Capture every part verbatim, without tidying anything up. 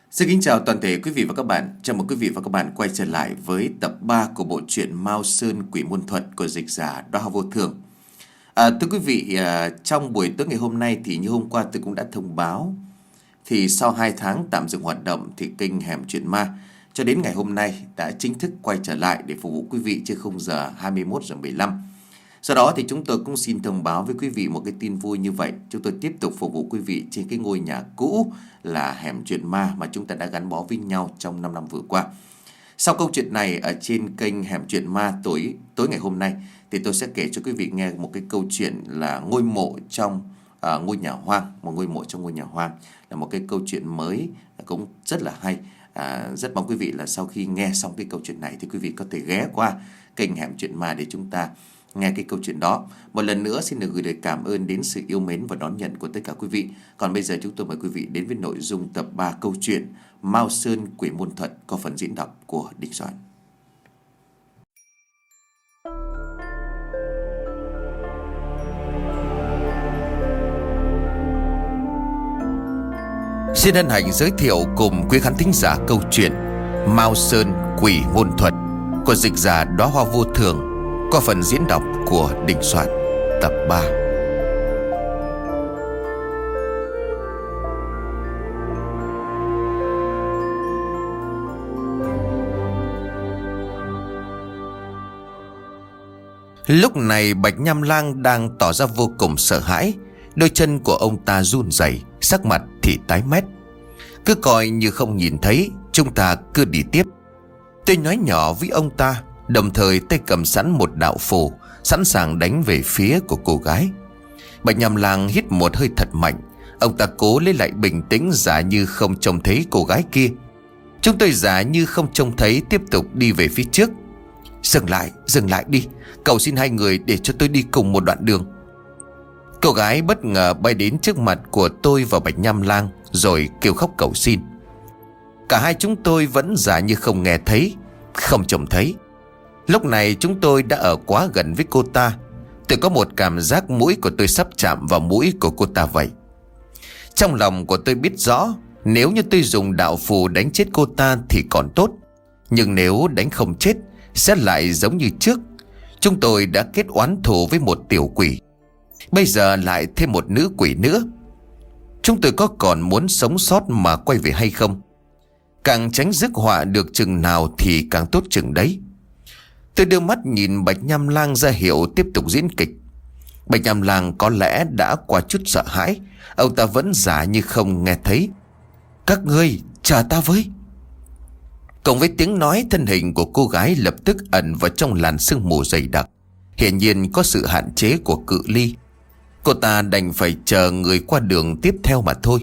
Xin kính chào toàn thể quý vị và các bạn. Chào mừng quý vị và các bạn quay trở lại với tập ba của bộ truyện Mao Sơn Quỷ Môn Thuật của dịch giả Đóa Hoa Vô Thường. À, thưa quý vị, à, trong buổi tối ngày hôm nay thì như hôm qua tôi cũng đã thông báo, thì sau hai tháng tạm dừng hoạt động thì kênh Hẻm Chuyện Ma cho đến ngày hôm nay đã chính thức quay trở lại để phục vụ quý vị trên khung giờ hai mươi mốt giờ mười lăm. Sau đó thì chúng tôi cũng xin thông báo với quý vị một cái tin vui như vậy. Chúng tôi tiếp tục phục vụ quý vị trên cái ngôi nhà cũ là Hẻm Chuyện Ma mà chúng ta đã gắn bó với nhau trong năm năm vừa qua. Sau câu chuyện này ở trên kênh Hẻm Chuyện Ma tối tối ngày hôm nay thì tôi sẽ kể cho quý vị nghe một cái câu chuyện là ngôi mộ trong uh, ngôi nhà hoang. Một ngôi mộ trong ngôi nhà hoang là một cái câu chuyện mới cũng rất là hay. À, rất mong quý vị là sau khi nghe xong cái câu chuyện này thì quý vị có thể ghé qua kênh Hẻm Chuyện Ma để chúng ta nghe cái câu chuyện đó. Một lần nữa xin được gửi lời cảm ơn đến sự yêu mến và đón nhận của tất cả quý vị. Còn bây giờ chúng tôi mời quý vị đến với nội dung tập ba câu chuyện Mao Sơn Quỷ Môn Thuật có phần diễn đọc của Đình Soạn. Xin hân hạnh giới thiệu cùng quý khán thính giả câu chuyện Mao Sơn Quỷ Môn Thuật của dịch giả Đóa Hoa Vô Thường qua phần diễn đọc của Đình Soạn tập ba. Lúc này Bạch Nham Lang đang tỏ ra vô cùng sợ hãi. Đôi chân của ông ta run rẩy, sắc mặt thì tái mét. Cứ coi như không nhìn thấy, chúng ta cứ đi tiếp. Tôi nói nhỏ với ông ta, đồng thời tay cầm sẵn một đạo phù, sẵn sàng đánh về phía của cô gái. Bạch Nham Lang hít một hơi thật mạnh. Ông ta cố lấy lại bình tĩnh, giả như không trông thấy cô gái kia. Chúng tôi giả như không trông thấy, tiếp tục đi về phía trước. Dừng lại, dừng lại đi, cầu xin hai người để cho tôi đi cùng một đoạn đường. Cô gái bất ngờ bay đến trước mặt của tôi và Bạch Nham Lang, rồi kêu khóc cầu xin. Cả hai chúng tôi vẫn giả như không nghe thấy, không trông thấy. Lúc này chúng tôi đã ở quá gần với cô ta. Tôi có một cảm giác mũi của tôi sắp chạm vào mũi của cô ta vậy. Trong lòng của tôi biết rõ, nếu như tôi dùng đạo phù đánh chết cô ta thì còn tốt, nhưng nếu đánh không chết sẽ lại giống như trước. Chúng tôi đã kết oán thù với một tiểu quỷ, bây giờ lại thêm một nữ quỷ nữa. Chúng tôi có còn muốn sống sót mà quay về hay không? Càng tránh rước họa được chừng nào thì càng tốt chừng đấy. Tôi đưa mắt nhìn Bạch Nham Lang ra hiệu tiếp tục diễn kịch. Bạch Nham Lang có lẽ đã qua chút sợ hãi, ông ta vẫn giả như không nghe thấy. Các ngươi chờ ta với. Cùng với tiếng nói, thân hình của cô gái lập tức ẩn vào trong làn sương mù dày đặc. Hiển nhiên có sự hạn chế của cự ly. Cô ta đành phải chờ người qua đường tiếp theo mà thôi.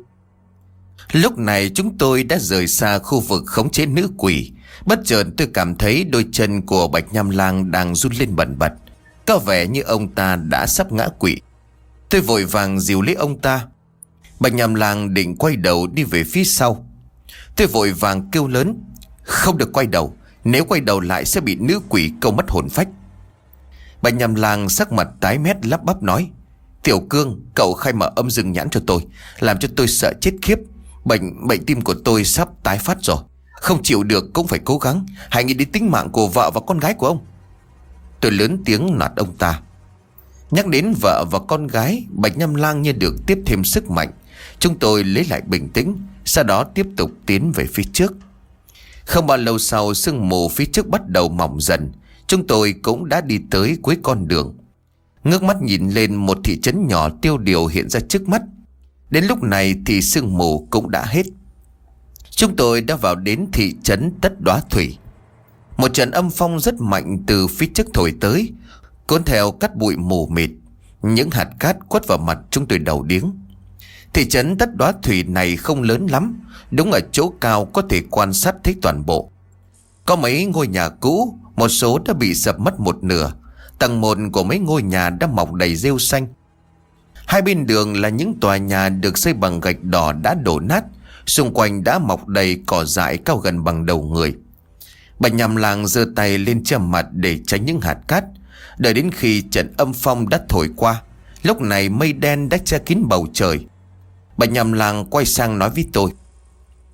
Lúc này chúng tôi đã rời xa khu vực khống chế nữ quỷ. Bất chợt tôi cảm thấy đôi chân của Bạch Nham Lang đang run lên bần bật, có vẻ như ông ta đã sắp ngã quỵ. Tôi vội vàng dìu lấy ông ta. Bạch Nham Lang định quay đầu đi về phía sau. Tôi vội vàng kêu lớn, không được quay đầu, nếu quay đầu lại sẽ bị nữ quỷ câu mất hồn phách. Bạch Nham Lang sắc mặt tái mét lắp bắp nói, Tiểu Cương, cậu khai mở âm dương nhãn cho tôi, làm cho tôi sợ chết khiếp. Bệnh bệnh tim của tôi sắp tái phát rồi, không chịu được cũng phải cố gắng. Hãy nghĩ đến tính mạng của vợ và con gái của ông. Tôi lớn tiếng nạt ông ta. Nhắc đến vợ và con gái, Bạch Nham Lang như được tiếp thêm sức mạnh. Chúng tôi lấy lại bình tĩnh, sau đó tiếp tục tiến về phía trước. Không bao lâu sau, sương mù phía trước bắt đầu mỏng dần. Chúng tôi cũng đã đi tới cuối con đường. Ngước mắt nhìn lên, một thị trấn nhỏ tiêu điều hiện ra trước mắt. Đến lúc này thì sương mù cũng đã hết. Chúng tôi đã vào đến thị trấn Tất Đóa Thủy. Một trận âm phong rất mạnh từ phía trước thổi tới, cuốn theo cát bụi mù mịt. Những hạt cát quất vào mặt chúng tôi đầu điếng. Thị trấn Tất Đóa Thủy này không lớn lắm, đúng ở chỗ cao có thể quan sát thấy toàn bộ. Có mấy ngôi nhà cũ, một số đã bị sập mất một nửa. Tầng một của mấy ngôi nhà đã mọc đầy rêu xanh. Hai bên đường là những tòa nhà được xây bằng gạch đỏ đã đổ nát. Xung quanh đã mọc đầy cỏ dại cao gần bằng đầu người. Bạch Nham Lang giơ tay lên che mặt để tránh những hạt cát. Đợi đến khi trận âm phong đã thổi qua, lúc này mây đen đã che kín bầu trời. Bạch Nham Lang quay sang nói với tôi,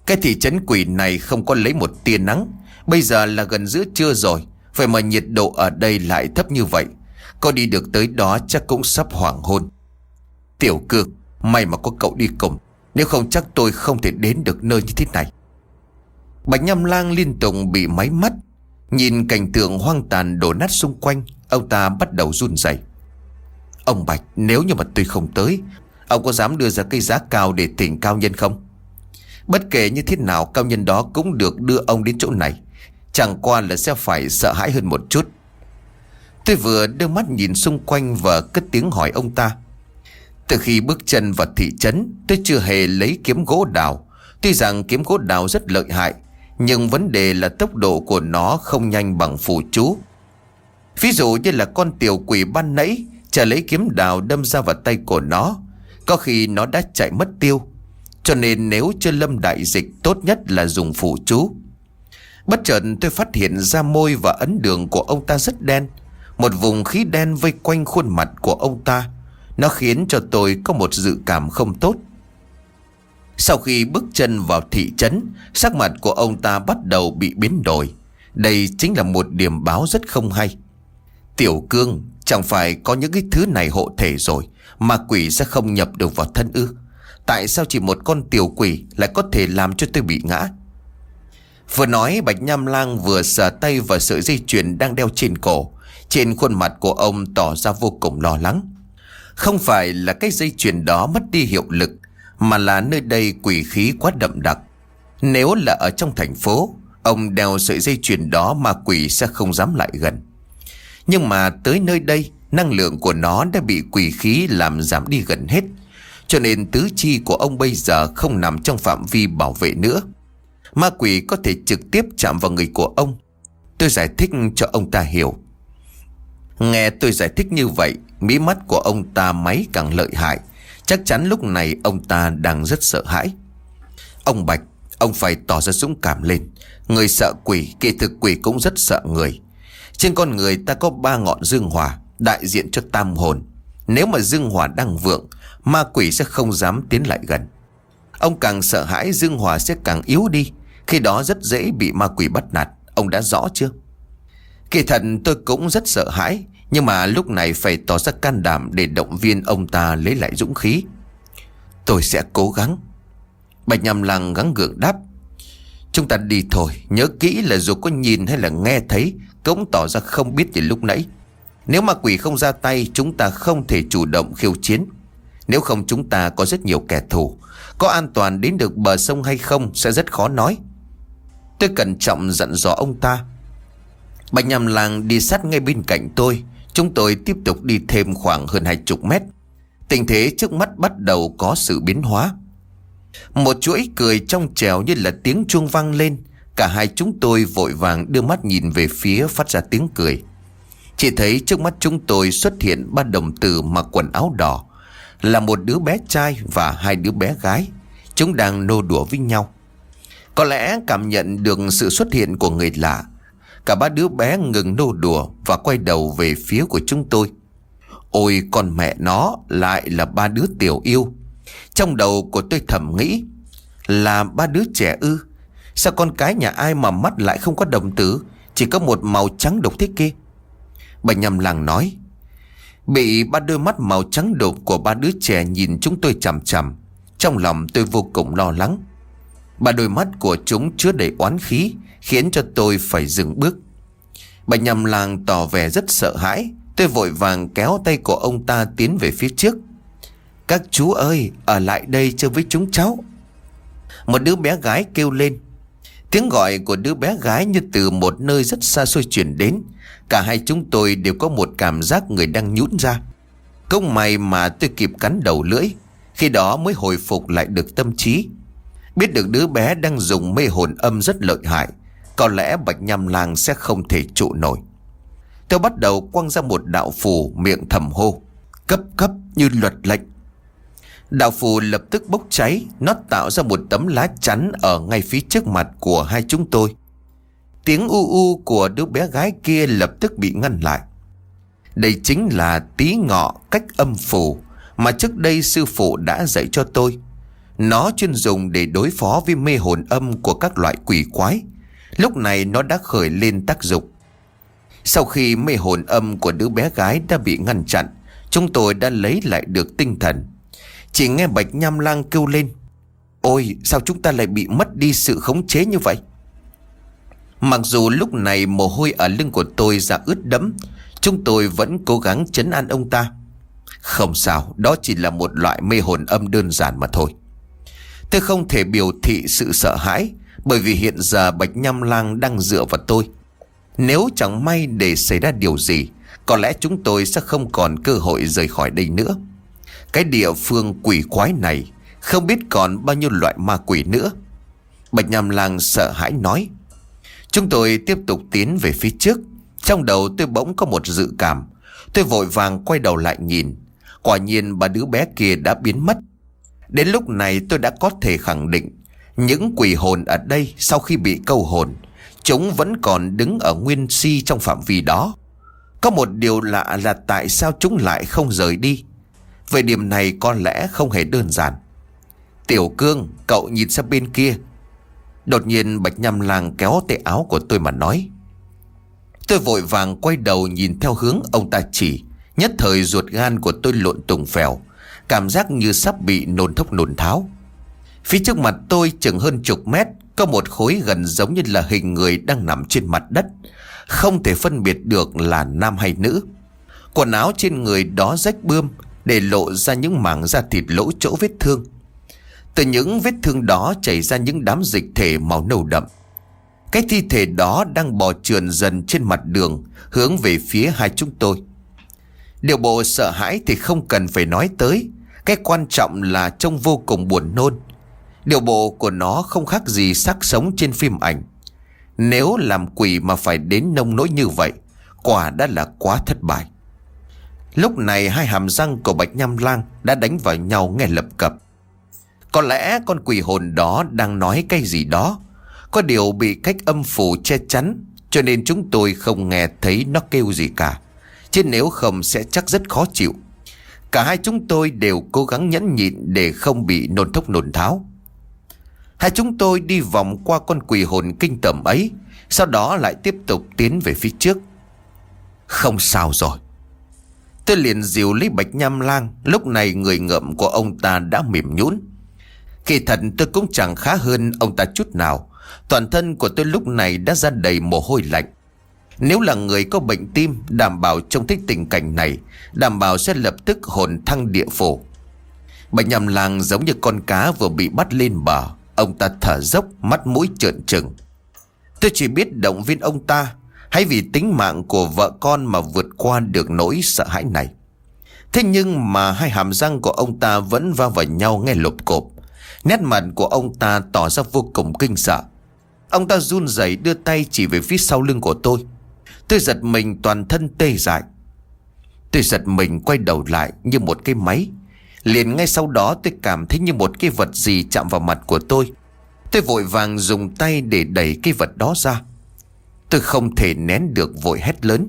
Cái thị trấn quỷ này không có lấy một tia nắng. Bây giờ là gần giữa trưa rồi, vậy mà nhiệt độ ở đây lại thấp như vậy. Có đi được tới đó chắc cũng sắp hoàng hôn. Tiểu Cương, may mà có cậu đi cùng, nếu không chắc tôi không thể đến được nơi như thế này. Bạch Nham Lang liên tục bị máy mắt. Nhìn cảnh tượng hoang tàn đổ nát xung quanh, ông ta bắt đầu run rẩy. Ông Bạch, nếu như mà tôi không tới, ông có dám đưa ra cái giá cao để thỉnh cao nhân không? Bất kể như thế nào, cao nhân đó cũng được đưa ông đến chỗ này. Chẳng qua là sẽ phải sợ hãi hơn một chút. Tôi vừa đưa mắt nhìn xung quanh và cất tiếng hỏi ông ta. Từ khi bước chân vào thị trấn, tôi chưa hề lấy kiếm gỗ đào. Tuy rằng kiếm gỗ đào rất lợi hại, nhưng vấn đề là tốc độ của nó không nhanh bằng phù chú. Ví dụ như là con tiểu quỷ ban nãy, chờ lấy kiếm đào đâm ra vào tay của nó, có khi nó đã chạy mất tiêu. Cho nên nếu chưa lâm đại dịch, tốt nhất là dùng phù chú. Bất chợt tôi phát hiện ra môi và ấn đường của ông ta rất đen. Một vùng khí đen vây quanh khuôn mặt của ông ta. Nó khiến cho tôi có một dự cảm không tốt. Sau khi bước chân vào thị trấn, sắc mặt của ông ta bắt đầu bị biến đổi. Đây chính là một điểm báo rất không hay. Tiểu Cương, chẳng phải có những cái thứ này hộ thể rồi mà quỷ sẽ không nhập được vào thân ư? Tại sao chỉ một con tiểu quỷ lại có thể làm cho tôi bị ngã? Vừa nói, Bạch Nham Lang vừa sờ tay vào sợi dây chuyền đang đeo trên cổ. Trên khuôn mặt của ông tỏ ra vô cùng lo lắng. Không phải là cái dây chuyền đó mất đi hiệu lực, mà là nơi đây quỷ khí quá đậm đặc. Nếu là ở trong thành phố, ông đeo sợi dây chuyền đó mà quỷ sẽ không dám lại gần. Nhưng mà tới nơi đây, năng lượng của nó đã bị quỷ khí làm giảm đi gần hết. Cho nên tứ chi của ông bây giờ không nằm trong phạm vi bảo vệ nữa. Ma quỷ có thể trực tiếp chạm vào người của ông. Tôi giải thích cho ông ta hiểu. Nghe tôi giải thích như vậy, mí mắt của ông ta máy càng lợi hại. Chắc chắn lúc này ông ta đang rất sợ hãi. Ông Bạch, ông phải tỏ ra dũng cảm lên. Người sợ quỷ, kỳ thực quỷ cũng rất sợ người. Trên con người ta có ba ngọn dương hỏa, đại diện cho tam hồn. Nếu mà dương hỏa đang vượng, ma quỷ sẽ không dám tiến lại gần. Ông càng sợ hãi, dương hỏa sẽ càng yếu đi. Khi đó rất dễ bị ma quỷ bắt nạt. Ông đã rõ chưa? Kỳ thật tôi cũng rất sợ hãi, nhưng mà lúc này phải tỏ ra can đảm để động viên ông ta lấy lại dũng khí. Tôi sẽ cố gắng. Bạch Nham Lang gắng gượng đáp. Chúng ta đi thôi, nhớ kỹ là dù có nhìn hay là nghe thấy, cũng tỏ ra không biết từ lúc nãy. Nếu ma quỷ không ra tay, chúng ta không thể chủ động khiêu chiến. Nếu không, chúng ta có rất nhiều kẻ thù. Có an toàn đến được bờ sông hay không sẽ rất khó nói. Tôi cẩn trọng dặn dò ông ta. Bạch Nham Lang đi sát ngay bên cạnh tôi. Chúng tôi tiếp tục đi thêm khoảng hơn hai chục mét. Tình thế trước mắt bắt đầu có sự biến hóa. Một chuỗi cười trong trẻo như là tiếng chuông vang lên. Cả hai chúng tôi vội vàng đưa mắt nhìn về phía phát ra tiếng cười. Chỉ thấy trước mắt chúng tôi xuất hiện ba đồng tử mặc quần áo đỏ. Là một đứa bé trai và hai đứa bé gái. Chúng đang nô đùa với nhau. Có lẽ cảm nhận được sự xuất hiện của người lạ, cả ba đứa bé ngừng nô đùa và quay đầu về phía của chúng tôi. Ôi con mẹ nó, lại là ba đứa tiểu yêu. Trong đầu của tôi thầm nghĩ, là ba đứa trẻ ư? Sao con cái nhà ai mà mắt lại không có đồng tử, chỉ có một màu trắng đục thế kia? Bạch Nham Lang nói. Bị ba đôi mắt màu trắng đục của ba đứa trẻ nhìn chúng tôi chằm chằm, trong lòng tôi vô cùng lo lắng. Ba đôi mắt của chúng chứa đầy oán khí, khiến cho tôi phải dừng bước. Bạch Nham Lang tỏ vẻ rất sợ hãi. Tôi vội vàng kéo tay của ông ta tiến về phía trước. Các chú ơi, ở lại đây chơi với chúng cháu. Một đứa bé gái kêu lên. Tiếng gọi của đứa bé gái như từ một nơi rất xa xôi truyền đến. Cả hai chúng tôi đều có một cảm giác người đang nhũn ra. Công may mà tôi kịp cắn đầu lưỡi, khi đó mới hồi phục lại được tâm trí. Biết được đứa bé đang dùng mê hồn âm rất lợi hại, có lẽ Bạch Nham Lang sẽ không thể trụ nổi. Tôi bắt đầu quăng ra một đạo phù, miệng thầm hô cấp cấp như luật lệnh. Đạo phù lập tức bốc cháy. Nó tạo ra một tấm lá chắn ở ngay phía trước mặt của hai chúng tôi. Tiếng u u của đứa bé gái kia lập tức bị ngăn lại. Đây chính là tí ngọ cách âm phù mà trước đây sư phụ đã dạy cho tôi. Nó chuyên dùng để đối phó với mê hồn âm của các loại quỷ quái. Lúc này nó đã khởi lên tác dụng. Sau khi mê hồn âm của đứa bé gái đã bị ngăn chặn, chúng tôi đã lấy lại được tinh thần. Chỉ nghe Bạch Nham Lang kêu lên: "Ôi, sao chúng ta lại bị mất đi sự khống chế như vậy?" Mặc dù lúc này mồ hôi ở lưng của tôi ra ướt đẫm, chúng tôi vẫn cố gắng trấn an ông ta. "Không sao, đó chỉ là một loại mê hồn âm đơn giản mà thôi." Tôi không thể biểu thị sự sợ hãi, bởi vì hiện giờ Bạch Nham Lang đang dựa vào tôi. Nếu chẳng may để xảy ra điều gì, có lẽ chúng tôi sẽ không còn cơ hội rời khỏi đây nữa. Cái địa phương quỷ quái này không biết còn bao nhiêu loại ma quỷ nữa. Bạch Nham Lang sợ hãi nói. Chúng tôi tiếp tục tiến về phía trước. Trong đầu tôi bỗng có một dự cảm. Tôi vội vàng quay đầu lại nhìn. Quả nhiên ba đứa bé kia đã biến mất. Đến lúc này tôi đã có thể khẳng định, những quỷ hồn ở đây sau khi bị câu hồn, chúng vẫn còn đứng ở nguyên si trong phạm vi đó. Có một điều lạ là tại sao chúng lại không rời đi. Về điểm này có lẽ không hề đơn giản. "Tiểu Cương, cậu nhìn sang bên kia." Đột nhiên Bạch Nham Lang kéo tay áo của tôi mà nói. Tôi vội vàng quay đầu nhìn theo hướng ông ta chỉ. Nhất thời ruột gan của tôi lộn tùng phèo, cảm giác như sắp bị nôn thốc nôn tháo. Phía trước mặt tôi chừng hơn chục mét, có một khối gần giống như là hình người đang nằm trên mặt đất, không thể phân biệt được là nam hay nữ. Quần áo trên người đó rách bươm, để lộ ra những mảng da thịt lỗ chỗ vết thương. Từ những vết thương đó chảy ra những đám dịch thể màu nâu đậm. Cái thi thể đó đang bò trườn dần trên mặt đường, hướng về phía hai chúng tôi. Điều bộ sợ hãi thì không cần phải nói tới, cái quan trọng là trông vô cùng buồn nôn. Điều bộ của nó không khác gì xác sống trên phim ảnh. Nếu làm quỷ mà phải đến nông nỗi như vậy, quả đã là quá thất bại. Lúc này hai hàm răng của Bạch Nham Lang đã đánh vào nhau nghe lập cập. Có lẽ con quỷ hồn đó đang nói cái gì đó, có điều bị cách âm phủ che chắn, cho nên chúng tôi không nghe thấy nó kêu gì cả. Chứ nếu không sẽ chắc rất khó chịu. Cả hai chúng tôi đều cố gắng nhẫn nhịn để không bị nôn thốc nôn tháo. Hai chúng tôi đi vòng qua con quỷ hồn kinh tởm ấy, sau đó lại tiếp tục tiến về phía trước. Không sao rồi. Tôi liền dìu lấy Bạch Nham Lang. Lúc này người ngợm của ông ta đã mềm nhũn. Kỳ thật tôi cũng chẳng khá hơn ông ta chút nào. Toàn thân của tôi lúc này đã ra đầy mồ hôi lạnh. Nếu là người có bệnh tim, đảm bảo trông thấy tình cảnh này, đảm bảo sẽ lập tức hồn thăng địa phủ. Bạch Nham Lang giống như con cá vừa bị bắt lên bờ. Ông ta thở dốc, mắt mũi trợn trừng. Tôi chỉ biết động viên ông ta, hãy vì tính mạng của vợ con mà vượt qua được nỗi sợ hãi này. Thế nhưng mà hai hàm răng của ông ta vẫn va vào nhau nghe lộp cộp. Nét mặt của ông ta tỏ ra vô cùng kinh sợ. Ông ta run rẩy đưa tay chỉ về phía sau lưng của tôi. Tôi giật mình toàn thân tê dại. Tôi giật mình quay đầu lại như một cái máy. Liền ngay sau đó tôi cảm thấy như một cái vật gì chạm vào mặt của tôi. Tôi vội vàng dùng tay để đẩy cái vật đó ra. Tôi không thể nén được, vội hét lớn.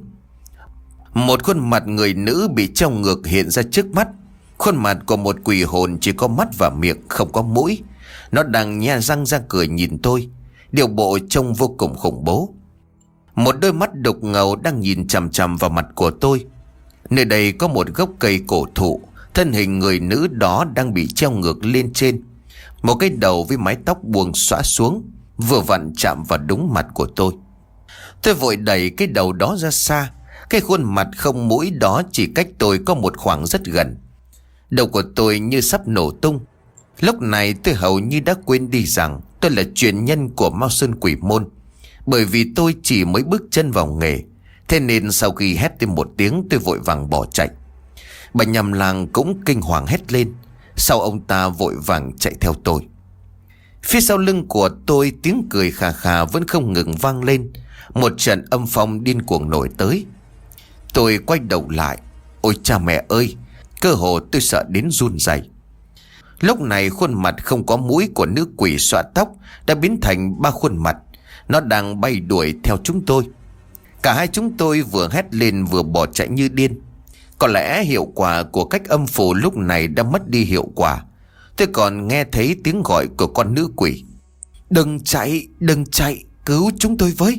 Một khuôn mặt người nữ bị treo ngược hiện ra trước mắt. Khuôn mặt của một quỷ hồn chỉ có mắt và miệng, không có mũi. Nó đang nhe răng ra cười nhìn tôi. Điều bộ trông vô cùng khủng bố. Một đôi mắt đục ngầu đang nhìn chằm chằm vào mặt của tôi. Nơi đây có một gốc cây cổ thụ. Thân hình người nữ đó đang bị treo ngược lên trên. Một cái đầu với mái tóc buông xõa xuống, vừa vặn chạm vào đúng mặt của tôi. Tôi vội đẩy cái đầu đó ra xa. Cái khuôn mặt không mũi đó chỉ cách tôi có một khoảng rất gần. Đầu của tôi như sắp nổ tung. Lúc này tôi hầu như đã quên đi rằng tôi là truyền nhân của Mao Sơn Quỷ Môn. Bởi vì tôi chỉ mới bước chân vào nghề. Thế nên sau khi hét thêm một tiếng, tôi vội vàng bỏ chạy. Bạch Nham Lang cũng kinh hoàng hét lên. Sau ông ta vội vàng chạy theo tôi. Phía sau lưng của tôi tiếng cười khà khà vẫn không ngừng vang lên. Một trận âm phong điên cuồng nổi tới. Tôi quay đầu lại. Ôi cha mẹ ơi, cơ hồ tôi sợ đến run rẩy. Lúc này khuôn mặt không có mũi của nữ quỷ xõa tóc đã biến thành ba khuôn mặt. Nó đang bay đuổi theo chúng tôi. Cả hai chúng tôi vừa hét lên vừa bỏ chạy như điên. Có lẽ hiệu quả của cách âm phủ lúc này đã mất đi hiệu quả. Tôi còn nghe thấy tiếng gọi của con nữ quỷ: "Đừng chạy, đừng chạy, cứu chúng tôi với!"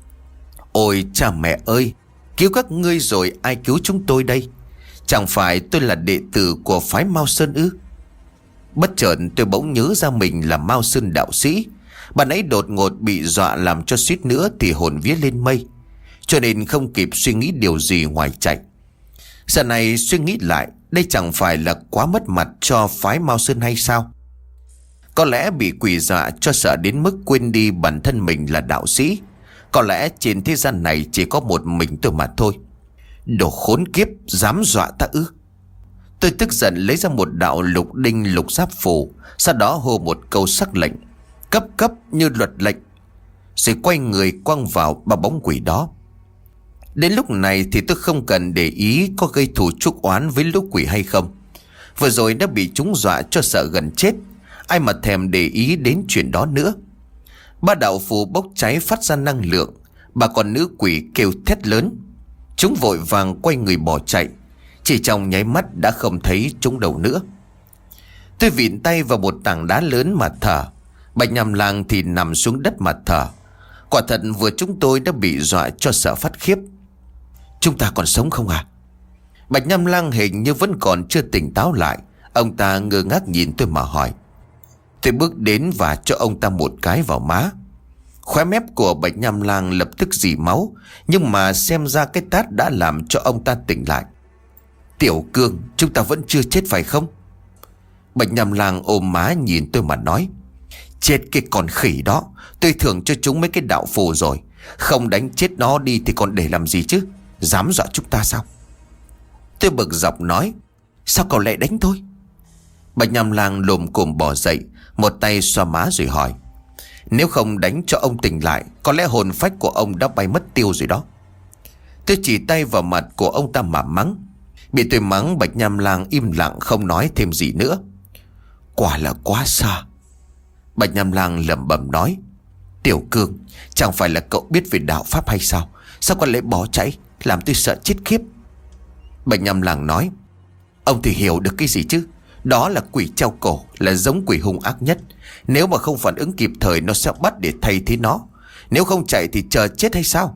Ôi cha mẹ ơi, cứu các ngươi rồi ai cứu chúng tôi đây? Chẳng phải tôi là đệ tử của phái Mao Sơn ư? Bất chợt tôi bỗng nhớ ra mình là Mao Sơn đạo sĩ. Bạn ấy đột ngột bị dọa làm cho suýt nữa thì hồn vía lên mây, cho nên không kịp suy nghĩ điều gì ngoài chạy. Giờ này suy nghĩ lại, đây chẳng phải là quá mất mặt cho phái Mao Sơn hay sao? Có lẽ bị quỷ dọa cho sợ đến mức quên đi bản thân mình là đạo sĩ. Có lẽ trên thế gian này chỉ có một mình tôi mà thôi. Đồ khốn kiếp, dám dọa ta ư? Tôi tức giận lấy ra một đạo lục đinh lục giáp phù, sau đó hô một câu sắc lệnh, cấp cấp như luật lệnh, rồi quay người quăng vào ba bóng quỷ đó. Đến lúc này thì tôi không cần để ý có gây thù chuốc oán với lũ quỷ hay không. Vừa rồi đã bị chúng dọa cho sợ gần chết, ai mà thèm để ý đến chuyện đó nữa. Ba đạo phù bốc cháy phát ra năng lượng. Ba con nữ quỷ kêu thét lớn. Chúng vội vàng quay người bỏ chạy. Chỉ trong nháy mắt đã không thấy chúng đâu nữa. Tôi vịn tay vào một tảng đá lớn mà thở. Bạch Nham Lang thì nằm xuống đất mà thở. Quả thật vừa chúng tôi đã bị dọa cho sợ phát khiếp. Chúng ta còn sống không à? Bạch Nham Lang hình như vẫn còn chưa tỉnh táo lại. Ông ta ngơ ngác nhìn tôi mà hỏi. Tôi bước đến và cho ông ta một cái vào má. Khóe mép của Bạch Nham Lang lập tức rỉ máu, nhưng mà xem ra cái tát đã làm cho ông ta tỉnh lại. Tiểu Cương, chúng ta vẫn chưa chết phải không? Bạch Nham Lang ôm má nhìn tôi mà nói. Chết cái con khỉ đó, tôi thưởng cho chúng mấy cái đạo phù rồi. Không đánh chết nó đi thì còn để làm gì chứ? Dám dọa chúng ta sao? Tôi bực dọc nói. Sao cậu lại đánh tôi? Bạch Nham Lang lồm cồm bò dậy, một tay xoa má rồi hỏi. Nếu không đánh cho ông tỉnh lại, có lẽ hồn phách của ông đã bay mất tiêu rồi đó. Tôi chỉ tay vào mặt của ông ta mà mắng. Bị tôi mắng, Bạch Nham Lang im lặng không nói thêm gì nữa. Quả là quá xa. Bạch Nham Lang lẩm bẩm nói. Tiểu Cương, chẳng phải là cậu biết về đạo pháp hay sao? Sao con lại bỏ chạy, làm tôi sợ chết khiếp. Bạch Nham Lang nói. Ông thì hiểu được cái gì chứ? Đó là quỷ treo cổ, là giống quỷ hung ác nhất. Nếu mà không phản ứng kịp thời, nó sẽ bắt để thay thế nó. Nếu không chạy thì chờ chết hay sao?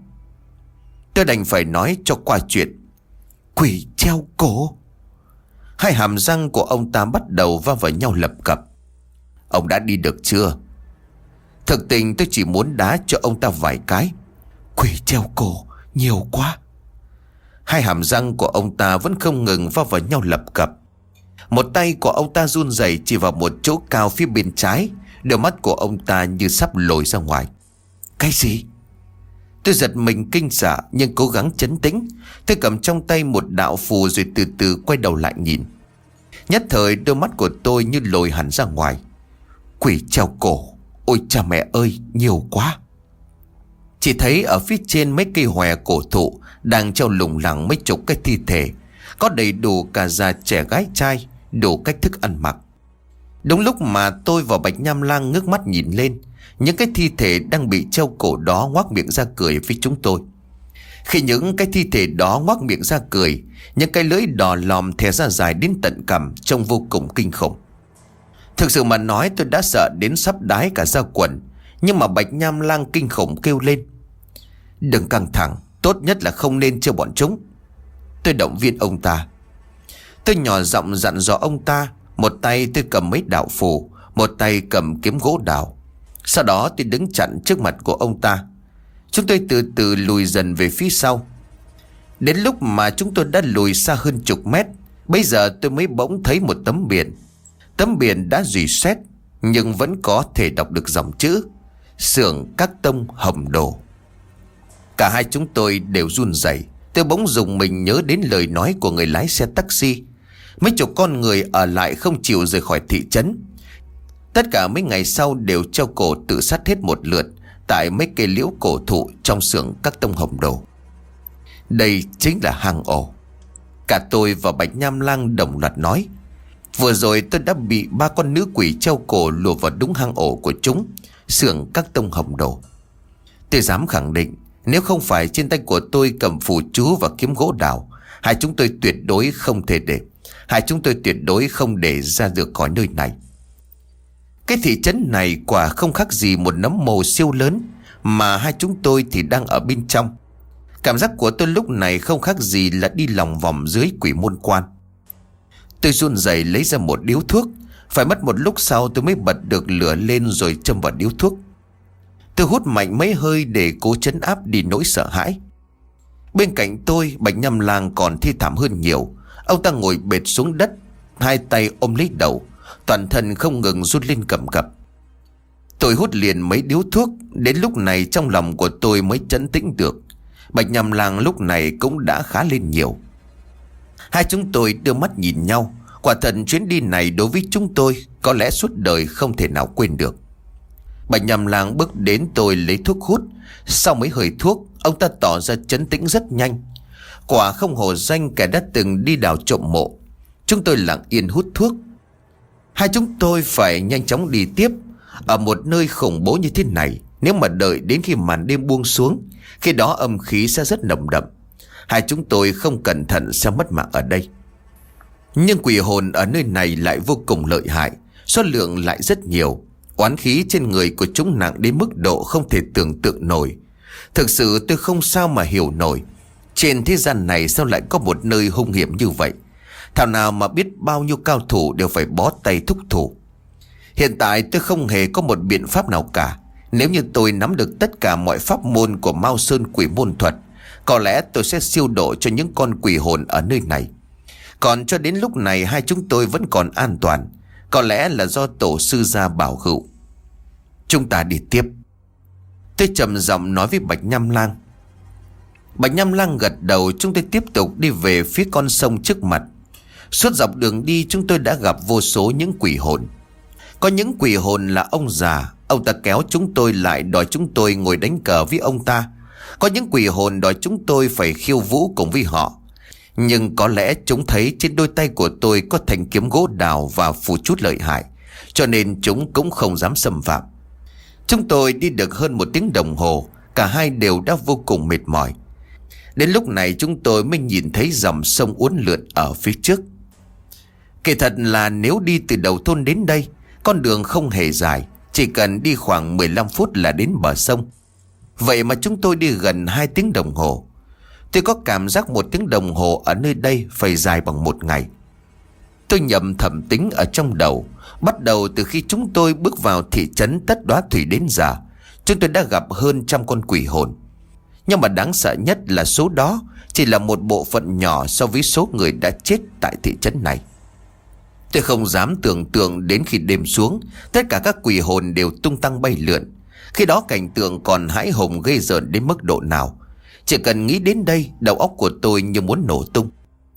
Tôi đành phải nói cho qua chuyện. Quỷ treo cổ? Hai hàm răng của ông ta bắt đầu va vào nhau lập cập. Ông đã đi được chưa? Thực tình tôi chỉ muốn đá cho ông ta vài cái. Quỷ treo cổ nhiều quá. Hai hàm răng của ông ta vẫn không ngừng va vào nhau lập cập. Một tay của ông ta run rẩy chỉ vào một chỗ cao phía bên trái. Đôi mắt của ông ta như sắp lồi ra ngoài. Cái gì? Tôi giật mình kinh sợ nhưng cố gắng trấn tĩnh. Tôi cầm trong tay một đạo phù rồi từ từ quay đầu lại nhìn. Nhất thời đôi mắt của tôi như lồi hẳn ra ngoài. Quỷ treo cổ, ôi cha mẹ ơi, nhiều quá. Chỉ thấy ở phía trên mấy cây hòe cổ thụ đang treo lủng lẳng mấy chục cái thi thể. Có đầy đủ cả già trẻ gái trai, đủ cách thức ăn mặc. Đúng lúc mà tôi và Bạch Nham Lang ngước mắt nhìn lên, những cái thi thể đang bị treo cổ đó ngoác miệng ra cười với chúng tôi. Khi những cái thi thể đó ngoác miệng ra cười, những cái lưỡi đỏ lòm thè ra dài đến tận cằm, trông vô cùng kinh khủng. Thực sự mà nói, tôi đã sợ đến sắp đái cả da quần. Nhưng mà Bạch Nham Lang kinh khủng kêu lên. Đừng căng thẳng, tốt nhất là không nên trêu bọn chúng. Tôi động viên ông ta. Tôi nhỏ giọng dặn dò ông ta. Một tay tôi cầm mấy đạo phù, một tay cầm kiếm gỗ đào. Sau đó tôi đứng chặn trước mặt của ông ta. Chúng tôi từ từ lùi dần về phía sau. Đến lúc mà chúng tôi đã lùi xa hơn chục mét, bây giờ tôi mới bỗng thấy một tấm biển. Tấm biển đã rỉ sét nhưng vẫn có thể đọc được dòng chữ Xưởng Các Tông Hồng Đồ. Cả hai chúng tôi đều run rẩy. Tôi bỗng dùng mình nhớ đến lời nói của người lái xe taxi. Mấy chục con người ở lại không chịu rời khỏi thị trấn. Tất cả mấy ngày sau đều treo cổ tự sát hết một lượt tại mấy cây liễu cổ thụ trong xưởng Các Tông Hồng Đồ. Đây chính là hang ổ. Cả tôi và Bạch Nham Lang đồng loạt nói. Vừa rồi tôi đã bị ba con nữ quỷ treo cổ lùa vào đúng hang ổ của chúng, xưởng Các Tông Hồng Đồ. Tôi dám khẳng định, nếu không phải trên tay của tôi cầm phù chú và kiếm gỗ đào, hai chúng tôi tuyệt đối không thể để Hai chúng tôi tuyệt đối không để ra được khỏi nơi này. Cái thị trấn này quả không khác gì một nấm mồ siêu lớn, mà hai chúng tôi thì đang ở bên trong. Cảm giác của tôi lúc này không khác gì là đi lòng vòng dưới quỷ môn quan. Tôi run rẩy lấy ra một điếu thuốc. Phải mất một lúc sau tôi mới bật được lửa lên rồi châm vào điếu thuốc. Tôi hút mạnh mấy hơi để cố trấn áp đi nỗi sợ hãi. Bên cạnh tôi, Bạch Nhâm Lang còn thi thảm hơn nhiều. Ông ta ngồi bệt xuống đất, hai tay ôm lấy đầu, toàn thân không ngừng run lên cầm cập. Tôi hút liền mấy điếu thuốc. Đến lúc này trong lòng của tôi mới trấn tĩnh được. Bạch Nhâm Lang lúc này cũng đã khá lên nhiều. Hai chúng tôi đưa mắt nhìn nhau. Quả thật chuyến đi này đối với chúng tôi có lẽ suốt đời không thể nào quên được. Bạch Nhâm Lang bước đến tôi lấy thuốc hút. Sau mấy hơi thuốc, ông ta tỏ ra trấn tĩnh rất nhanh. Quả không hổ danh kẻ đã từng đi đào trộm mộ. Chúng tôi lặng yên hút thuốc. Hai chúng tôi phải nhanh chóng đi tiếp. Ở một nơi khủng bố như thế này, nếu mà đợi đến khi màn đêm buông xuống, khi đó âm khí sẽ rất nồng đậm. Hai chúng tôi không cẩn thận sẽ mất mạng ở đây. Nhưng quỷ hồn ở nơi này lại vô cùng lợi hại, số lượng lại rất nhiều. Oán khí trên người của chúng nặng đến mức độ không thể tưởng tượng nổi. Thực sự tôi không sao mà hiểu nổi, trên thế gian này sao lại có một nơi hung hiểm như vậy. Thảo nào mà biết bao nhiêu cao thủ đều phải bó tay thúc thủ. Hiện tại tôi không hề có một biện pháp nào cả. Nếu như tôi nắm được tất cả mọi pháp môn của Mao Sơn quỷ môn thuật, có lẽ tôi sẽ siêu độ cho những con quỷ hồn ở nơi này. Còn cho đến lúc này hai chúng tôi vẫn còn an toàn. Có lẽ là do tổ sư gia bảo hữu. Chúng ta đi tiếp. Tôi trầm giọng nói với Bạch Nhâm Lang. Bạch Nhâm Lang gật đầu. Chúng tôi tiếp tục đi về phía con sông trước mặt. Suốt dọc đường đi chúng tôi đã gặp vô số những quỷ hồn. Có những quỷ hồn là ông già, ông ta kéo chúng tôi lại đòi chúng tôi ngồi đánh cờ với ông ta. Có những quỷ hồn đòi chúng tôi phải khiêu vũ cùng với họ. Nhưng có lẽ chúng thấy trên đôi tay của tôi có thanh kiếm gỗ đào và phù chút lợi hại, cho nên chúng cũng không dám xâm phạm. Chúng tôi đi được hơn một tiếng đồng hồ. Cả hai đều đã vô cùng mệt mỏi. Đến lúc này chúng tôi mới nhìn thấy dòng sông uốn lượn ở phía trước. Kể thật là nếu đi từ đầu thôn đến đây, con đường không hề dài, chỉ cần đi khoảng mười lăm phút là đến bờ sông. Vậy mà chúng tôi đi gần hai tiếng đồng hồ. Tôi có cảm giác một tiếng đồng hồ ở nơi đây phải dài bằng một ngày. Tôi nhầm thầm tính ở trong đầu. Bắt đầu từ khi chúng tôi bước vào thị trấn Tất Đóa Thủy đến giờ, chúng tôi đã gặp hơn trăm con quỷ hồn. Nhưng mà đáng sợ nhất là số đó chỉ là một bộ phận nhỏ so với số người đã chết tại thị trấn này. Tôi không dám tưởng tượng đến khi đêm xuống, tất cả các quỷ hồn đều tung tăng bay lượn. Khi đó cảnh tượng còn hãi hùng ghê rợn đến mức độ nào. Chỉ cần nghĩ đến đây, đầu óc của tôi như muốn nổ tung.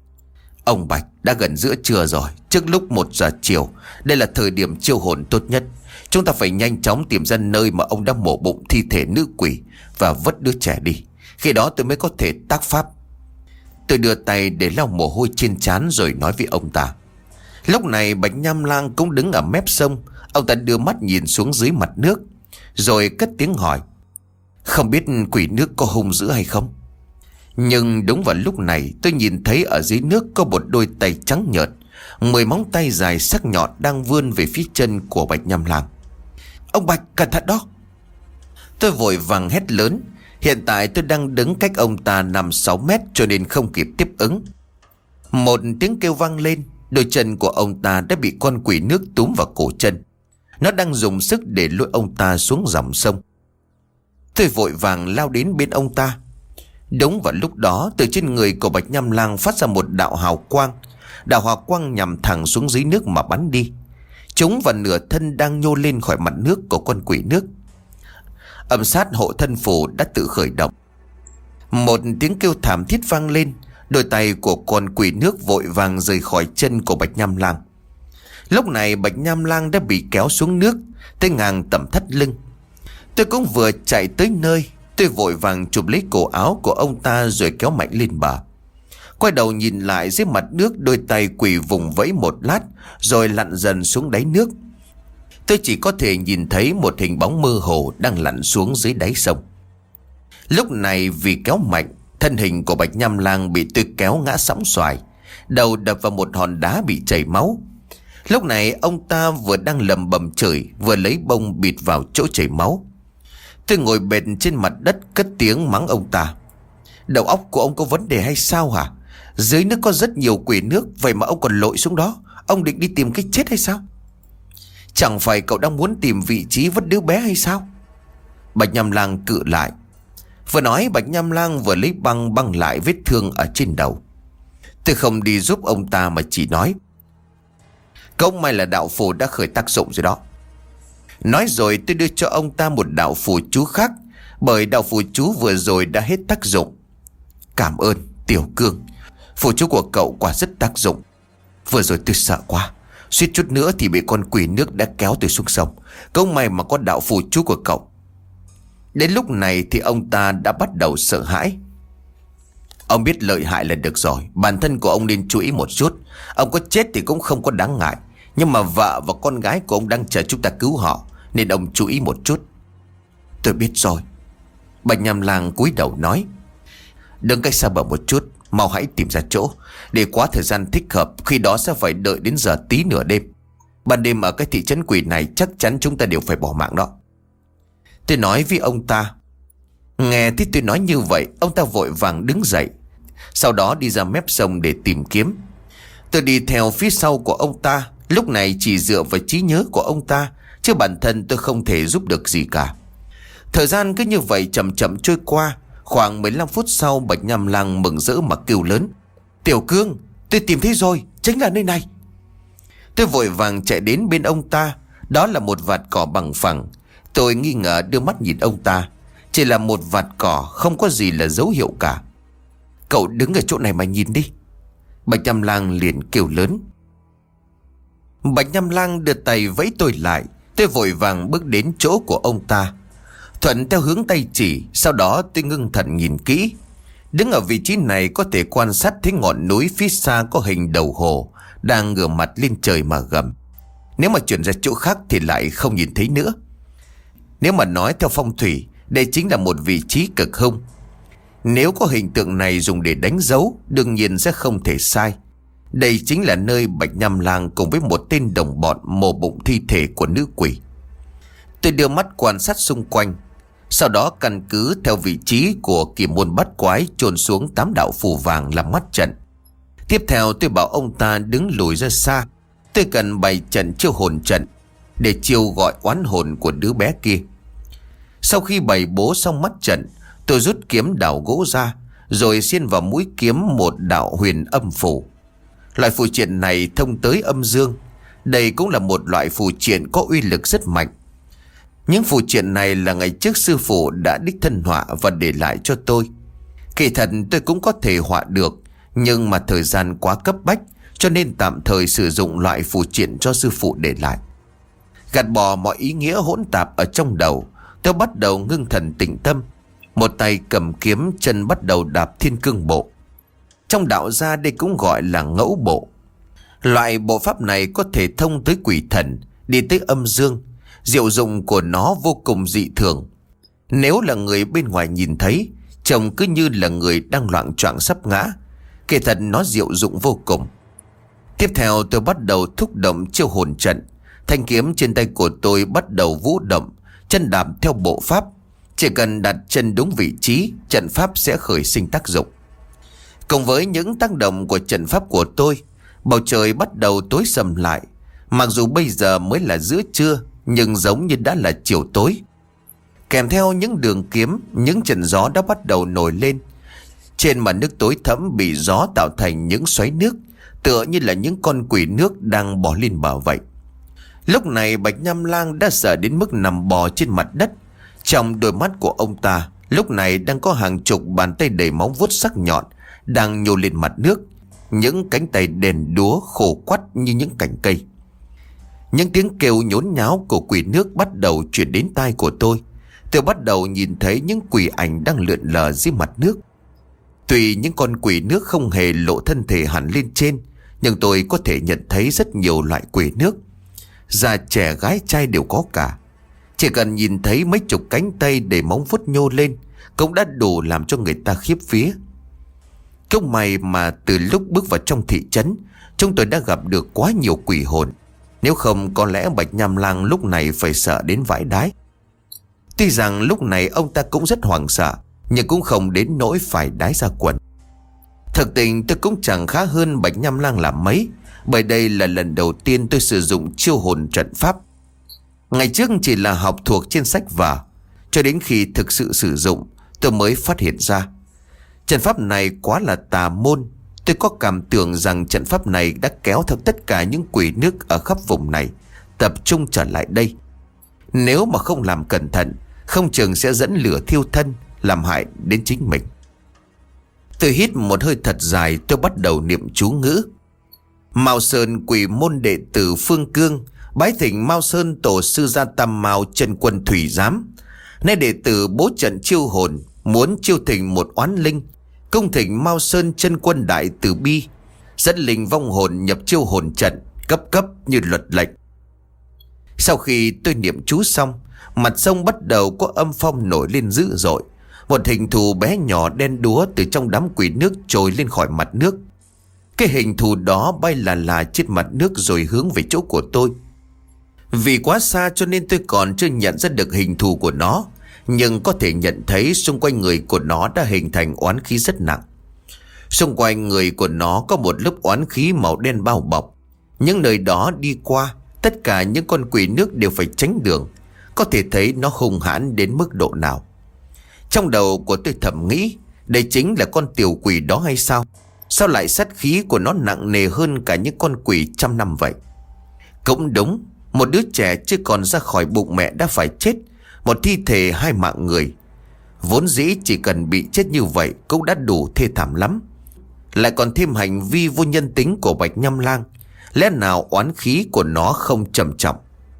Ông Bạch, đã gần giữa trưa rồi, trước lúc một giờ chiều. Đây là thời điểm chiêu hồn tốt nhất. Chúng ta phải nhanh chóng tìm ra nơi mà ông đã mổ bụng thi thể nữ quỷ và vứt đứa trẻ đi. Khi đó tôi mới có thể tác pháp. Tôi đưa tay để lau mồ hôi trên trán rồi nói với ông ta. Lúc này Bạch Nhâm Lang cũng đứng ở mép sông. Ông ta đưa mắt nhìn xuống dưới mặt nước, rồi cất tiếng hỏi. Không biết quỷ nước có hung dữ hay không? Nhưng đúng vào lúc này tôi nhìn thấy ở dưới nước có một đôi tay trắng nhợt, mười móng tay dài sắc nhọn đang vươn về phía chân của Bạch Nhâm Lang. Ông Bạch, cẩn thận đó! Tôi vội vàng hét lớn. Hiện tại tôi đang đứng cách ông ta năm sáu mét cho nên không kịp tiếp ứng. Một tiếng kêu vang lên. Đôi chân của ông ta đã bị con quỷ nước túm vào cổ chân. Nó đang dùng sức để lôi ông ta xuống dòng sông. Tôi vội vàng lao đến bên ông ta. Đúng vào lúc đó, từ trên người của Bạch Nhâm Lang phát ra một đạo hào quang. Đạo hào quang nhằm thẳng xuống dưới nước mà bắn đi. Chúng và nửa thân đang nhô lên khỏi mặt nước của con quỷ nước. Âm sát hộ thân phù đã tự khởi động. Một tiếng kêu thảm thiết vang lên. Đôi tay của con quỷ nước vội vàng rời khỏi chân của Bạch Nhâm Lang. Lúc này Bạch Nhâm Lang đã bị kéo xuống nước tới ngang tầm thắt lưng. Tôi cũng vừa chạy tới nơi. Tôi vội vàng chụp lấy cổ áo của ông ta rồi kéo mạnh lên bờ. Quay đầu nhìn lại dưới mặt nước, đôi tay quỷ vùng vẫy một lát rồi lặn dần xuống đáy nước. Tôi chỉ có thể nhìn thấy một hình bóng mơ hồ đang lặn xuống dưới đáy sông. Lúc này vì kéo mạnh, thân hình của Bạch Nhâm Lang bị tôi kéo ngã sóng xoài, đầu đập vào một hòn đá bị chảy máu. Lúc này ông ta vừa đang lầm bầm chửi, vừa lấy bông bịt vào chỗ chảy máu. Tôi ngồi bệt trên mặt đất cất tiếng mắng ông ta. Đầu óc của ông có vấn đề hay sao hả? Dưới nước có rất nhiều quỷ nước, vậy mà ông còn lội xuống đó. Ông định đi tìm cái chết hay sao? Chẳng phải cậu đang muốn tìm vị trí vứt đứa bé hay sao? Bạch Nham Lang cự lại. Vừa nói Bạch Nham Lang vừa lấy băng băng lại vết thương ở trên đầu. Tôi không đi giúp ông ta mà chỉ nói, không may là đạo phù đã khởi tác dụng rồi đó. Nói rồi tôi đưa cho ông ta một đạo phù chú khác, bởi đạo phù chú vừa rồi đã hết tác dụng. Cảm ơn Tiểu Cương, phù chú của cậu quả rất tác dụng. Vừa rồi tôi sợ quá, suýt chút nữa thì bị con quỷ nước đã kéo tôi xuống sông. Không may mà có đạo phù chú của cậu. Đến lúc này thì ông ta đã bắt đầu sợ hãi. Ông biết lợi hại là được rồi, bản thân của ông nên chú ý một chút. Ông có chết thì cũng không có đáng ngại, nhưng mà vợ và con gái của ông đang chờ chúng ta cứu họ, nên ông chú ý một chút. Tôi biết rồi. Bạch Nham Lang cúi đầu nói, đừng cách xa bờ một chút, mau hãy tìm ra chỗ. Để quá thời gian thích hợp, khi đó sẽ phải đợi đến giờ tí nửa đêm. Ban đêm ở cái thị trấn quỷ này chắc chắn chúng ta đều phải bỏ mạng đó. Tôi nói với ông ta. Nghe thấy tôi nói như vậy, ông ta vội vàng đứng dậy, sau đó đi ra mép sông để tìm kiếm. Tôi đi theo phía sau của ông ta, lúc này chỉ dựa vào trí nhớ của ông ta, chứ bản thân tôi không thể giúp được gì cả. Thời gian cứ như vậy chậm chậm trôi qua. Khoảng mười lăm phút sau, Bạch Nham Lang mừng rỡ mà kêu lớn, Tiểu Cương, tôi tìm thấy rồi, chính là nơi này. Tôi vội vàng chạy đến bên ông ta. Đó là một vạt cỏ bằng phẳng. Tôi nghi ngờ đưa mắt nhìn ông ta. Chỉ là một vạt cỏ, không có gì là dấu hiệu cả. Cậu đứng ở chỗ này mà nhìn đi. Bạch Nham Lang liền kêu lớn. Bạch Nham Lang đưa tay vẫy tôi lại. Tôi vội vàng bước đến chỗ của ông ta, thuận theo hướng tay chỉ. Sau đó tôi ngưng thần nhìn kỹ. Đứng ở vị trí này có thể quan sát thấy ngọn núi phía xa có hình đầu hồ đang ngửa mặt lên trời mà gầm. Nếu mà chuyển ra chỗ khác thì lại không nhìn thấy nữa. Nếu mà nói theo phong thủy, đây chính là một vị trí cực hung. Nếu có hình tượng này dùng để đánh dấu, đương nhiên sẽ không thể sai. Đây chính là nơi Bạch Nham Lang cùng với một tên đồng bọn mổ bụng thi thể của nữ quỷ. Tôi đưa mắt quan sát xung quanh, sau đó căn cứ theo vị trí của kỳ môn bắt quái chôn xuống tám đạo phù vàng làm mắt trận. Tiếp theo tôi bảo ông ta đứng lùi ra xa. Tôi cần bày trận chiêu hồn trận để chiêu gọi oán hồn của đứa bé kia. Sau khi bày bố xong mắt trận, tôi rút kiếm đào gỗ ra, rồi xiên vào mũi kiếm một đạo huyền âm phù. Loại phù triện này thông tới âm dương. Đây cũng là một loại phù triện có uy lực rất mạnh. Những phù triện này là ngày trước sư phụ đã đích thân họa và để lại cho tôi. Kỳ thật tôi cũng có thể họa được, nhưng mà thời gian quá cấp bách, cho nên tạm thời sử dụng loại phù triện cho sư phụ để lại. Gạt bỏ mọi ý nghĩa hỗn tạp ở trong đầu, tôi bắt đầu ngưng thần tĩnh tâm. Một tay cầm kiếm, chân bắt đầu đạp thiên cương bộ. Trong đạo gia đây cũng gọi là ngẫu bộ. Loại bộ pháp này có thể thông tới quỷ thần, đi tới âm dương. Diệu dụng của nó vô cùng dị thường. Nếu là người bên ngoài nhìn thấy, trông cứ như là người đang loạng choạng sắp ngã. Kỳ thật nó diệu dụng vô cùng. Tiếp theo tôi bắt đầu thúc động chiêu hồn trận. Thanh kiếm trên tay của tôi bắt đầu vũ động, chân đạp theo bộ pháp. Chỉ cần đặt chân đúng vị trí, trận pháp sẽ khởi sinh tác dụng. Cùng với những tác động của trận pháp của tôi, bầu trời bắt đầu tối sầm lại. Mặc dù bây giờ mới là giữa trưa, nhưng giống như đã là chiều tối. Kèm theo những đường kiếm, những trận gió đã bắt đầu nổi lên. Trên mặt nước tối thẫm bị gió tạo thành những xoáy nước, tựa như là những con quỷ nước đang bò lên bờ vậy. Lúc này Bạch Nham Lang đã sợ đến mức nằm bò trên mặt đất. Trong đôi mắt của ông ta lúc này đang có hàng chục bàn tay đầy móng vuốt sắc nhọn đang nhô lên mặt nước. Những cánh tay đèn đúa khô quắt như những cành cây. Những tiếng kêu nhốn nháo của quỷ nước bắt đầu truyền đến tai của tôi. Tôi bắt đầu nhìn thấy những quỷ ảnh đang lượn lờ dưới mặt nước. Tuy những con quỷ nước không hề lộ thân thể hẳn lên trên, nhưng tôi có thể nhận thấy rất nhiều loại quỷ nước. Già trẻ gái trai đều có cả. Chỉ cần nhìn thấy mấy chục cánh tay để móng vuốt nhô lên cũng đã đủ làm cho người ta khiếp vía. Không may mà từ lúc bước vào trong thị trấn, chúng tôi đã gặp được quá nhiều quỷ hồn. Nếu không có lẽ Bạch Nham Lang lúc này phải sợ đến vãi đái. Tuy rằng lúc này ông ta cũng rất hoảng sợ, nhưng cũng không đến nỗi phải đái ra quần. Thực tình tôi cũng chẳng khá hơn Bạch Nham Lang làm mấy, bởi đây là lần đầu tiên tôi sử dụng chiêu hồn trận pháp. Ngày trước chỉ là học thuộc trên sách vở, cho đến khi thực sự sử dụng tôi mới phát hiện ra trận pháp này quá là tà môn. Tôi có cảm tưởng rằng trận pháp này đã kéo theo tất cả những quỷ nước ở khắp vùng này tập trung trở lại đây. Nếu mà không làm cẩn thận, không chừng sẽ dẫn lửa thiêu thân, làm hại đến chính mình. Tôi hít một hơi thật dài, tôi bắt đầu niệm chú ngữ. Mao Sơn quỷ môn đệ tử Phương Cương, bái thỉnh Mao Sơn tổ sư gia Tam Mao Chân Quân Thủy Giám. Nay đệ tử bố trận chiêu hồn, muốn chiêu thỉnh một oán linh, cung thỉnh Mao Sơn Chân Quân Đại Từ Bi, dẫn linh vong hồn nhập chiêu hồn trận, cấp cấp như luật lệnh. Sau khi tôi niệm chú xong, mặt sông bắt đầu có âm phong nổi lên dữ dội. Một hình thù bé nhỏ đen đúa từ trong đám quỷ nước trồi lên khỏi mặt nước. Cái hình thù đó bay là là trên mặt nước rồi hướng về chỗ của tôi. Vì quá xa cho nên tôi còn chưa nhận ra được hình thù của nó, nhưng có thể nhận thấy xung quanh người của nó đã hình thành oán khí rất nặng. Xung quanh người của nó có một lớp oán khí màu đen bao bọc. Những nơi đó đi qua, tất cả những con quỷ nước đều phải tránh đường. Có thể thấy nó hung hãn đến mức độ nào. Trong đầu của tôi thầm nghĩ, đây chính là con tiểu quỷ đó hay sao? Sao lại sát khí của nó nặng nề hơn cả những con quỷ trăm năm vậy? Cũng đúng, một đứa trẻ chưa còn ra khỏi bụng mẹ đã phải chết, một thi thể hai mạng người. Vốn dĩ chỉ cần bị chết như vậy cũng đã đủ thê thảm lắm, lại còn thêm hành vi vô nhân tính của Bạch Nham Lang. Lẽ nào oán khí của nó không trầm trọng?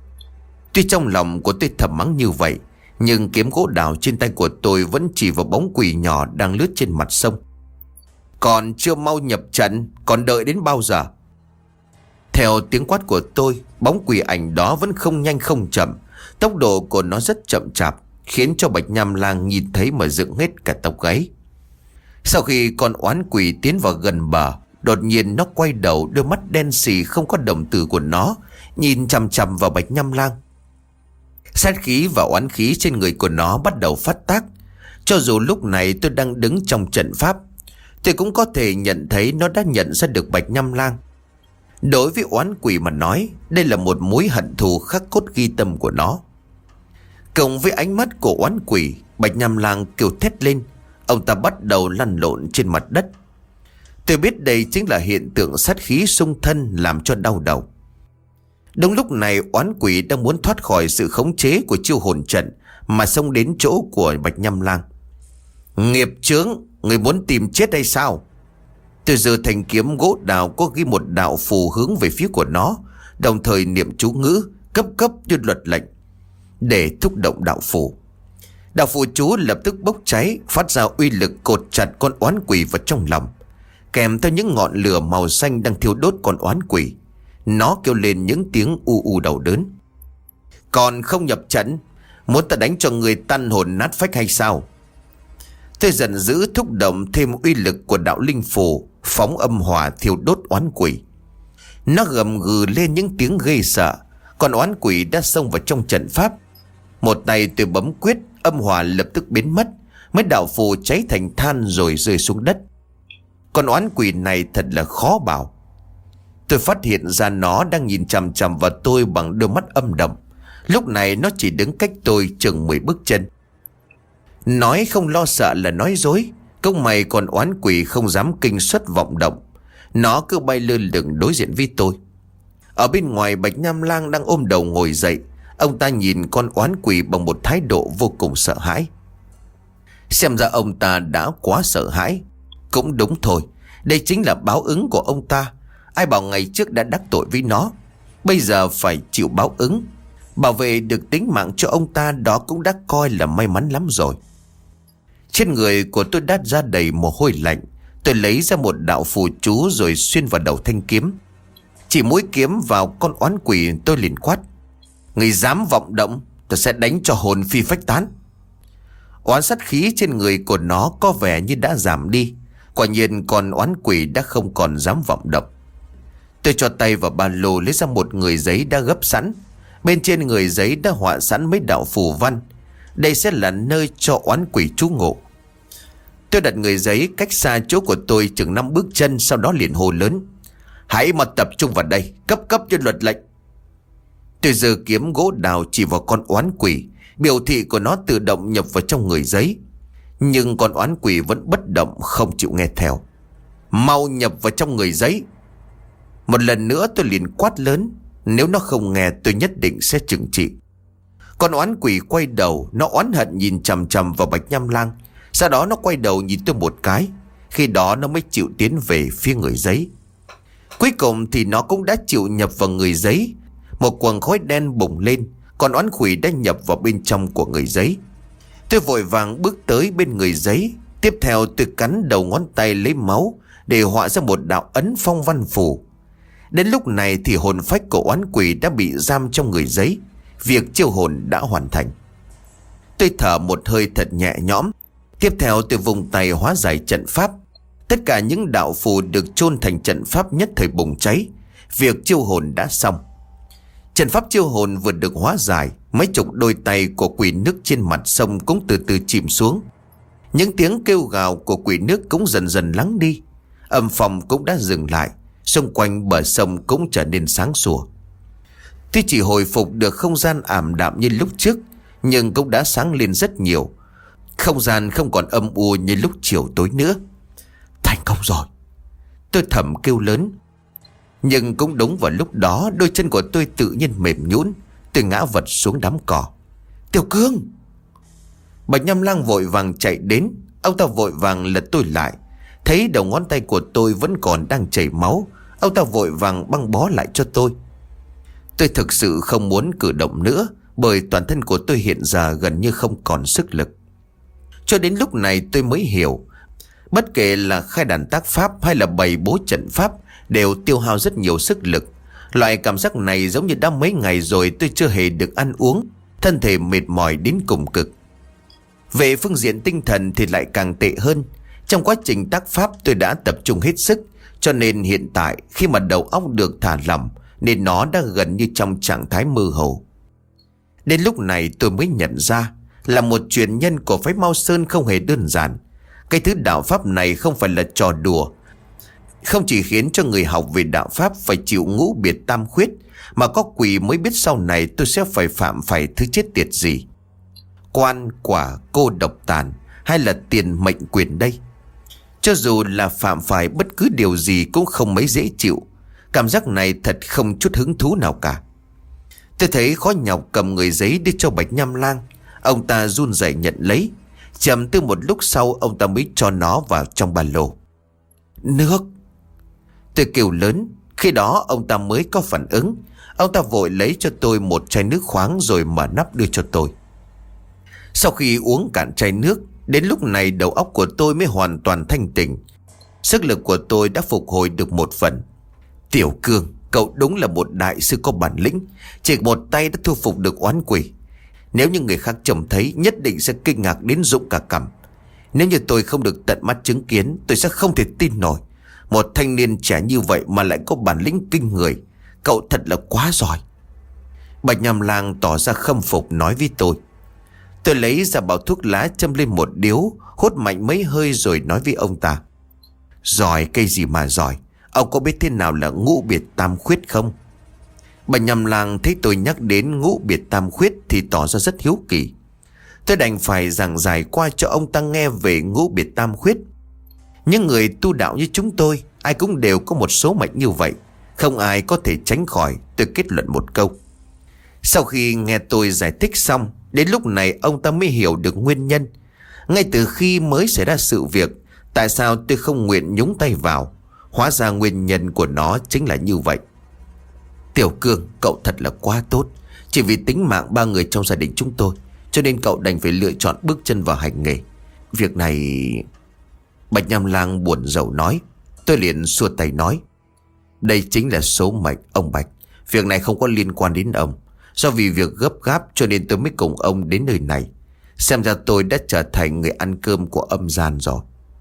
Tuy trong lòng của tôi thầm mắng như vậy, nhưng kiếm gỗ đào trên tay của tôi vẫn chỉ vào bóng quỷ nhỏ đang lướt trên mặt sông. Còn chưa mau nhập trận, còn đợi đến bao giờ? Theo tiếng quát của tôi, bóng quỷ ảnh đó vẫn không nhanh không chậm. Tốc độ của nó rất chậm chạp, khiến cho Bạch Nham Lang nhìn thấy mà dựng hết cả tóc gáy. Sau khi con oán quỷ tiến vào gần bờ, đột nhiên nó quay đầu, đôi mắt đen sì không có đồng tử của nó nhìn chằm chằm vào Bạch Nham Lang. Sát khí và oán khí trên người của nó bắt đầu phát tác. Cho dù lúc này tôi đang đứng trong trận pháp, tôi cũng có thể nhận thấy nó đã nhận ra được Bạch Nham Lang. Đối với oán quỷ mà nói, đây là một mối hận thù khắc cốt ghi tâm của nó. Cộng với ánh mắt của oán quỷ, Bạch Nham Lang kêu thét lên. Ông ta bắt đầu lăn lộn trên mặt đất. Tôi biết đây chính là hiện tượng sát khí xung thân làm cho đau đầu. Đúng lúc này, oán quỷ đang muốn thoát khỏi sự khống chế của chiêu hồn trận mà xông đến chỗ của Bạch Nham Lang. Nghiệp chướng, người muốn tìm chết hay sao? Tôi giơ thanh kiếm gỗ đào có ghi một đạo phù hướng về phía của nó, đồng thời niệm chú ngữ cấp cấp như luật lệnh để thúc động đạo phù. Đạo phù chú lập tức bốc cháy, phát ra uy lực cột chặt con oán quỷ vào trong lòng, kèm theo những ngọn lửa màu xanh đang thiêu đốt con oán quỷ. Nó kêu lên những tiếng u u đau đớn. Còn không nhập trận, muốn ta đánh cho người tan hồn nát phách hay sao? Tôi giận dữ thúc động thêm uy lực của đạo linh phù, phóng âm hỏa thiêu đốt oán quỷ. Nó gầm gừ lên những tiếng ghê sợ. Còn oán quỷ đã xông vào trong trận pháp. Một tay tôi bấm quyết, âm hỏa lập tức biến mất. Mấy đạo phù cháy thành than rồi rơi xuống đất. Còn oán quỷ này thật là khó bảo. Tôi phát hiện ra nó đang nhìn chằm chằm vào tôi bằng đôi mắt âm độc. Lúc này nó chỉ đứng cách tôi chừng mười bước chân. Nói không lo sợ là nói dối. Công mày còn oán quỷ không dám kinh suất vọng động. Nó cứ bay lơ lửng đối diện với tôi. Ở bên ngoài, Bạch Nham Lang đang ôm đầu ngồi dậy. Ông ta nhìn con oán quỷ bằng một thái độ vô cùng sợ hãi. Xem ra ông ta đã quá sợ hãi. Cũng đúng thôi, đây chính là báo ứng của ông ta. Ai bảo ngày trước đã đắc tội với nó, bây giờ phải chịu báo ứng. Bảo vệ được tính mạng cho ông ta, đó cũng đã coi là may mắn lắm rồi. Trên người của tôi đát ra đầy mồ hôi lạnh. Tôi lấy ra một đạo phù chú rồi xuyên vào đầu thanh kiếm. Chỉ mũi kiếm vào con oán quỷ, tôi liền quát: người dám vọng động, tôi sẽ đánh cho hồn phi phách tán. Oán sát khí trên người của nó có vẻ như đã giảm đi. Quả nhiên con oán quỷ đã không còn dám vọng động. Tôi cho tay vào ba lô lấy ra một người giấy đã gấp sẵn. Bên trên người giấy đã họa sẵn mấy đạo phù văn. Đây sẽ là nơi cho oán quỷ trú ngụ. Tôi đặt người giấy cách xa chỗ của tôi chừng năm bước chân, sau đó liền hô lớn: hãy mà tập trung vào đây, cấp cấp cho luật lệnh. Tôi giơ kiếm gỗ đào chỉ vào con oán quỷ, biểu thị của nó tự động nhập vào trong người giấy. Nhưng con oán quỷ vẫn bất động, không chịu nghe theo. Mau nhập vào trong người giấy. Một lần nữa tôi liền quát lớn. Nếu nó không nghe tôi nhất định sẽ trừng trị. Con oán quỷ quay đầu, nó oán hận nhìn chằm chằm vào Bạch Nham Lang. Sau đó nó quay đầu nhìn tôi một cái. Khi đó nó mới chịu tiến về phía người giấy. Cuối cùng thì nó cũng đã chịu nhập vào người giấy. Một quầng khói đen bùng lên. Con oán quỷ đã nhập vào bên trong của người giấy. Tôi vội vàng bước tới bên người giấy. Tiếp theo tôi cắn đầu ngón tay lấy máu để họa ra một đạo ấn phong văn phù. Đến lúc này thì hồn phách của oán quỷ đã bị giam trong người giấy. Việc chiêu hồn đã hoàn thành. Tôi thở một hơi thật nhẹ nhõm. Tiếp theo tôi vùng tay hóa giải trận pháp. Tất cả những đạo phù được chôn thành trận pháp nhất thời bùng cháy. Việc chiêu hồn đã xong. Trận pháp chiêu hồn vừa được hóa giải, mấy chục đôi tay của quỷ nước trên mặt sông cũng từ từ chìm xuống. Những tiếng kêu gào của quỷ nước cũng dần dần lắng đi. Âm phong cũng đã dừng lại. Xung quanh bờ sông cũng trở nên sáng sủa. Tuy chỉ hồi phục được không gian ảm đạm như lúc trước, nhưng cũng đã sáng lên rất nhiều. Không gian không còn âm u như lúc chiều tối nữa. Thành công rồi, tôi thầm kêu lớn. Nhưng cũng đúng vào lúc đó, đôi chân của tôi tự nhiên mềm nhũn. Tôi ngã vật xuống đám cỏ. Tiểu Cương! Bạch Nham Lang vội vàng chạy đến. Ông ta vội vàng lật tôi lại. Thấy đầu ngón tay của tôi vẫn còn đang chảy máu, ông ta vội vàng băng bó lại cho tôi. Tôi thực sự không muốn cử động nữa, bởi toàn thân của tôi hiện giờ gần như không còn sức lực. Cho đến lúc này tôi mới hiểu, bất kể là khai đàn tác pháp hay là bày bố trận pháp đều tiêu hao rất nhiều sức lực. Loại cảm giác này giống như đã mấy ngày rồi tôi chưa hề được ăn uống, thân thể mệt mỏi đến cùng cực. Về phương diện tinh thần thì lại càng tệ hơn. Trong quá trình tác pháp tôi đã tập trung hết sức, cho nên hiện tại khi mà đầu óc được thả lỏng nên nó đã gần như trong trạng thái mơ hồ. Đến lúc này tôi mới nhận ra là một truyền nhân của phái Mao Sơn không hề đơn giản. Cái thứ đạo pháp này không phải là trò đùa. Không chỉ khiến cho người học về đạo pháp phải chịu ngũ biệt tam khuyết, mà có quỷ mới biết sau này tôi sẽ phải phạm phải thứ chết tiệt gì. Quan, quả, cô độc tàn hay là tiền mệnh quyền đây. Cho dù là phạm phải bất cứ điều gì cũng không mấy dễ chịu. Cảm giác này thật không chút hứng thú nào cả. Tôi thấy khó nhọc cầm người giấy đi cho Bạch Nham Lang. Ông ta run rẩy nhận lấy. Chầm tư một lúc sau ông ta mới cho nó vào trong ba lô. Nước! Tôi kêu lớn. Khi đó ông ta mới có phản ứng. Ông ta vội lấy cho tôi một chai nước khoáng rồi mở nắp đưa cho tôi. Sau khi uống cạn chai nước, đến lúc này đầu óc của tôi mới hoàn toàn thanh tỉnh. Sức lực của tôi đã phục hồi được một phần. Tiểu Cương, cậu đúng là một đại sư có bản lĩnh. Chỉ một tay đã thu phục được oán quỷ. Nếu như người khác trông thấy nhất định sẽ kinh ngạc đến rụng cả cằm. Nếu như tôi không được tận mắt chứng kiến, tôi sẽ không thể tin nổi. Một thanh niên trẻ như vậy mà lại có bản lĩnh kinh người. Cậu thật là quá giỏi. Bạch Nham Lang tỏ ra khâm phục nói với tôi. Tôi lấy ra bao thuốc lá châm lên một điếu, hút mạnh mấy hơi rồi nói với ông ta. Giỏi cây gì mà giỏi. Ông có biết thế nào là ngũ biệt tam khuyết không? Bạch Nham Lang thấy tôi nhắc đến ngũ biệt tam khuyết thì tỏ ra rất hiếu kỳ. Tôi đành phải giảng giải qua cho ông ta nghe về ngũ biệt tam khuyết. Những người tu đạo như chúng tôi, ai cũng đều có một số mệnh như vậy. Không ai có thể tránh khỏi. Tôi kết luận một câu. Sau khi nghe tôi giải thích xong, đến lúc này ông ta mới hiểu được nguyên nhân. Ngay từ khi mới xảy ra sự việc, tại sao tôi không nguyện nhúng tay vào. Hóa ra nguyên nhân của nó chính là như vậy. Tiểu Cương, cậu thật là quá tốt. Chỉ vì tính mạng ba người trong gia đình chúng tôi, cho nên cậu đành phải lựa chọn bước chân vào hành nghề. Việc này... Bạch Nham Lang buồn rầu nói. Tôi liền xua tay nói. Đây chính là số mệnh ông Bạch. Việc này không có liên quan đến ông. Do vì việc gấp gáp cho nên tôi mới cùng ông đến nơi này. Xem ra tôi đã trở thành người ăn cơm của âm gian rồi.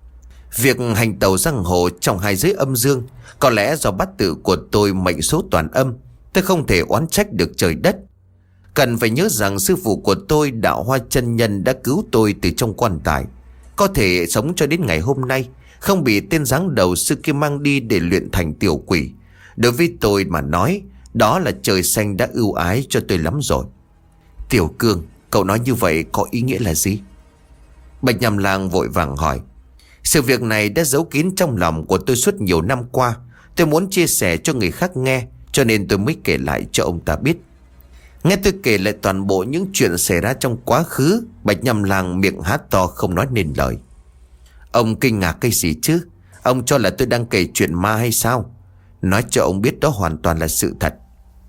Việc hành tàu giang hồ trong hai giới âm dương có lẽ do bát tự của tôi mệnh số toàn âm. Tôi không thể oán trách được trời đất. Cần phải nhớ rằng sư phụ của tôi, Đạo Hoa chân nhân, đã cứu tôi từ trong quan tài, có thể sống cho đến ngày hôm nay, không bị tên giáng đầu sư kia mang đi để luyện thành tiểu quỷ. Đối với tôi mà nói, đó là trời xanh đã ưu ái cho tôi lắm rồi. Tiểu Cương, cậu nói như vậy có ý nghĩa là gì? Bạch Nham Lang vội vàng hỏi. Sự việc này đã giấu kín trong lòng của tôi suốt nhiều năm qua. Tôi muốn chia sẻ cho người khác nghe, cho nên tôi mới kể lại cho ông ta biết. Nghe tôi kể lại toàn bộ những chuyện xảy ra trong quá khứ, Bạch Nham Lang miệng há to không nói nên lời. Ông kinh ngạc cái gì chứ? Ông cho là tôi đang kể chuyện ma hay sao? Nói cho ông biết đó hoàn toàn là sự thật.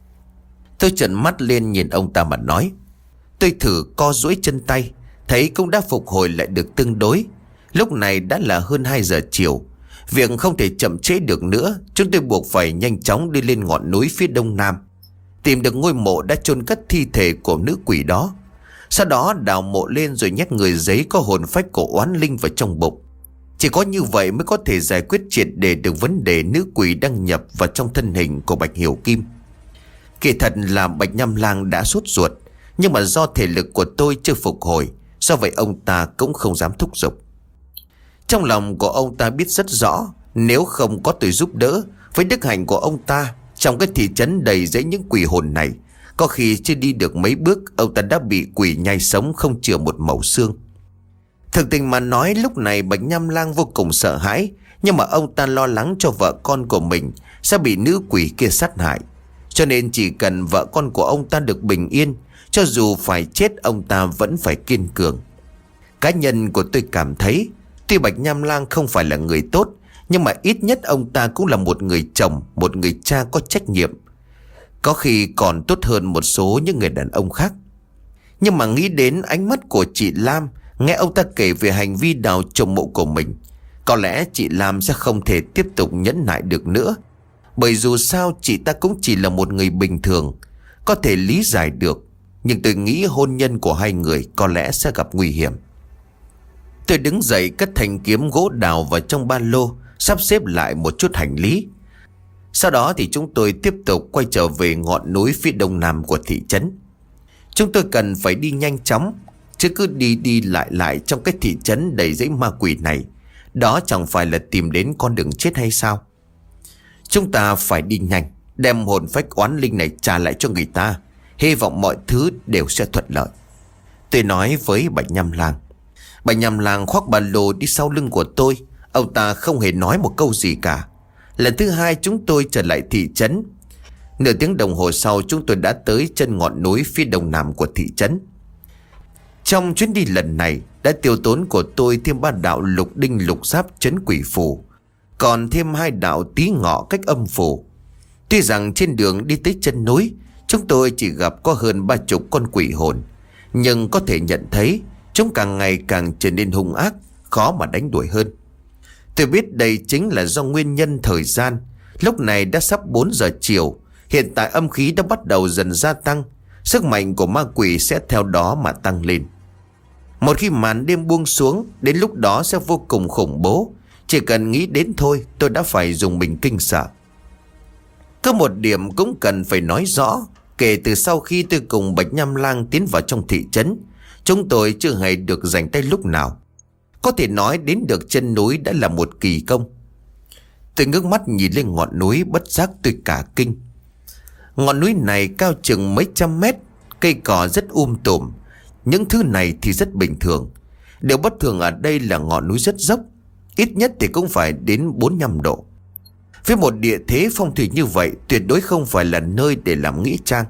Tôi trợn mắt lên nhìn ông ta mà nói. Tôi thử co duỗi chân tay, thấy cũng đã phục hồi lại được tương đối. Lúc này đã là hơn hai giờ chiều. Việc không thể chậm trễ được nữa, chúng tôi buộc phải nhanh chóng đi lên ngọn núi phía đông nam, tìm được ngôi mộ đã chôn cất thi thể của nữ quỷ đó. Sau đó đào mộ lên rồi nhét người giấy có hồn phách của oán linh vào trong bụng. Chỉ có như vậy mới có thể giải quyết triệt để được vấn đề nữ quỷ đang nhập vào trong thân hình của Bạch Hiểu Kim. Kỳ thật là Bạch Nham Lang đã sốt ruột, nhưng mà do thể lực của tôi chưa phục hồi, do vậy ông ta cũng không dám thúc giục. Trong lòng của ông ta biết rất rõ, nếu không có tôi giúp đỡ, với đức hạnh của ông ta, trong cái thị trấn đầy dẫy những quỷ hồn này, có khi chưa đi được mấy bước, ông ta đã bị quỷ nhai sống không chừa một mẩu xương. Thực tình mà nói, lúc này Bạch Nham Lang vô cùng sợ hãi, nhưng mà ông ta lo lắng cho vợ con của mình sẽ bị nữ quỷ kia sát hại. Cho nên chỉ cần vợ con của ông ta được bình yên, cho dù phải chết ông ta vẫn phải kiên cường. Cá nhân của tôi cảm thấy, tuy Bạch Nham Lang không phải là người tốt, nhưng mà ít nhất ông ta cũng là một người chồng, một người cha có trách nhiệm. Có khi còn tốt hơn một số những người đàn ông khác. Nhưng mà nghĩ đến ánh mắt của chị Lam, nghe ông ta kể về hành vi đào trộm mộ của mình, có lẽ chị Lam sẽ không thể tiếp tục nhẫn nại được nữa. Bởi dù sao chị ta cũng chỉ là một người bình thường, có thể lý giải được. Nhưng tôi nghĩ hôn nhân của hai người có lẽ sẽ gặp nguy hiểm. Tôi đứng dậy cất thanh kiếm gỗ đào vào trong ba lô, sắp xếp lại một chút hành lý. Sau đó thì chúng tôi tiếp tục quay trở về ngọn núi phía đông nam của thị trấn. Chúng tôi cần phải đi nhanh chóng, chứ cứ đi đi lại lại trong cái thị trấn đầy dãy ma quỷ này, đó chẳng phải là tìm đến con đường chết hay sao? Chúng ta phải đi nhanh, đem hồn phách oán linh này trả lại cho người ta, hy vọng mọi thứ đều sẽ thuận lợi. Tôi nói với Bạch Nham Lang. Bạch Nham Lang khoác ba lô đi sau lưng của tôi. Ông ta không hề nói một câu gì cả. Lần thứ hai chúng tôi trở lại thị trấn. Nửa tiếng đồng hồ sau chúng tôi đã tới chân ngọn núi phía đông nam của thị trấn. Trong chuyến đi lần này đã tiêu tốn của tôi thêm ba đạo lục đinh lục giáp trấn quỷ phù, còn thêm hai đạo tí ngọ cách âm phù. Tuy rằng trên đường đi tới chân núi chúng tôi chỉ gặp có hơn ba chục con quỷ hồn, nhưng có thể nhận thấy chúng càng ngày càng trở nên hung ác, khó mà đánh đuổi hơn. Tôi biết đây chính là do nguyên nhân thời gian. Lúc này đã sắp bốn giờ chiều, hiện tại âm khí đã bắt đầu dần gia tăng, sức mạnh của ma quỷ sẽ theo đó mà tăng lên. Một khi màn đêm buông xuống, đến lúc đó sẽ vô cùng khủng bố. Chỉ cần nghĩ đến thôi tôi đã phải dùng mình kinh sợ. Có một điểm cũng cần phải nói rõ. Kể từ sau khi tôi cùng Bạch Nham Lang tiến vào trong thị trấn, chúng tôi chưa hề được dành tay lúc nào. Có thể nói đến được chân núi đã là một kỳ công. Tôi ngước mắt nhìn lên ngọn núi, bất giác tôi cả kinh. Ngọn núi này cao chừng mấy trăm mét, cây cỏ rất um tùm. Những thứ này thì rất bình thường. Điều bất thường ở đây là ngọn núi rất dốc, ít nhất thì cũng phải đến bốn mươi lăm độ. Với một địa thế phong thủy như vậy, tuyệt đối không phải là nơi để làm nghĩa trang.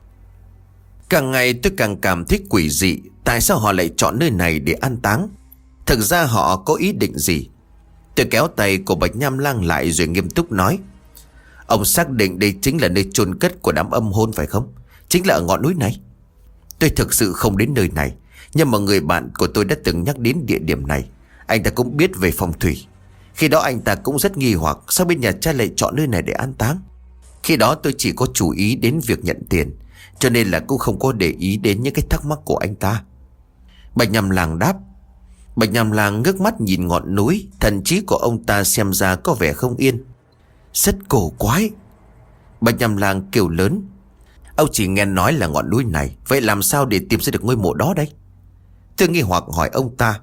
Càng ngày tôi càng cảm thấy quỷ dị. Tại sao họ lại chọn nơi này để an táng? Thực ra họ có ý định gì? Tôi kéo tay của Bạch Nham Lang lại rồi nghiêm túc nói. Ông xác định đây chính là nơi chôn cất của đám âm hồn phải không? Chính là ở ngọn núi này. Tôi thực sự không đến nơi này, nhưng mà người bạn của tôi đã từng nhắc đến địa điểm này. Anh ta cũng biết về phong thủy. Khi đó anh ta cũng rất nghi hoặc sao bên nhà trai lại chọn nơi này để an táng. Khi đó tôi chỉ có chú ý đến việc nhận tiền, cho nên là cũng không có để ý đến những cái thắc mắc của anh ta. Bạch Nham Lang đáp. Bạch Nham Lang ngước mắt nhìn ngọn núi. Thần trí của ông ta xem ra có vẻ không yên. Rất cổ quái. Bạch Nham Lang kêu lớn. Ông chỉ nghe nói là ngọn núi này, vậy làm sao để tìm ra được ngôi mộ đó đây? Tôi nghi hoặc hỏi ông ta.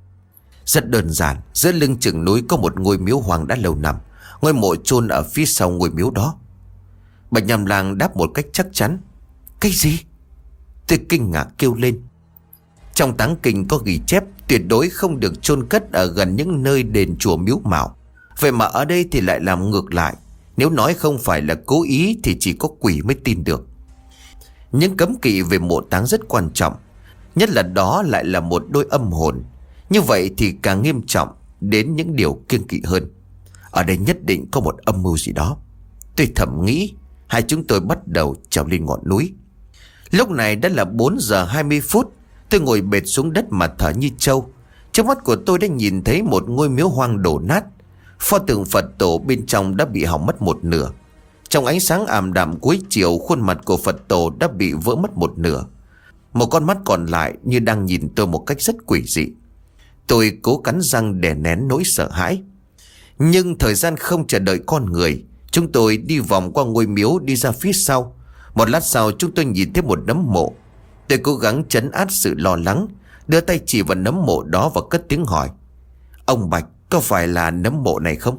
Rất đơn giản, giữa lưng chừng núi có một ngôi miếu hoang đã lâu năm. Ngôi mộ chôn ở phía sau ngôi miếu đó. Bạch Nham Lang đáp một cách chắc chắn. Cái gì? Tôi kinh ngạc kêu lên. Trong táng kinh có ghi chép tuyệt đối không được chôn cất ở gần những nơi đền chùa miếu mạo. Vậy mà ở đây thì lại làm ngược lại. Nếu nói không phải là cố ý thì chỉ có quỷ mới tin được. Những cấm kỵ về mộ táng rất quan trọng, nhất là đó lại là một đôi âm hồn. Như vậy thì càng nghiêm trọng đến những điều kiêng kỵ hơn. Ở đây nhất định có một âm mưu gì đó. Tôi thầm nghĩ. Hai chúng tôi bắt đầu trèo lên ngọn núi. Lúc này đã là bốn giờ hai mươi phút. Tôi ngồi bệt xuống đất mà thở như trâu. Trước mắt của tôi đã nhìn thấy một ngôi miếu hoang đổ nát. Pho tượng Phật tổ bên trong đã bị hỏng mất một nửa. Trong ánh sáng ảm đạm cuối chiều, khuôn mặt của Phật tổ đã bị vỡ mất một nửa. Một con mắt còn lại như đang nhìn tôi một cách rất quỷ dị. Tôi cố cắn răng đè nén nỗi sợ hãi. Nhưng thời gian không chờ đợi con người. Chúng tôi đi vòng qua ngôi miếu đi ra phía sau. Một lát sau chúng tôi nhìn thấy một nấm mộ. Tôi cố gắng trấn át sự lo lắng, đưa tay chỉ vào nấm mộ đó và cất tiếng hỏi. Ông Bạch, có phải là nấm mộ này không?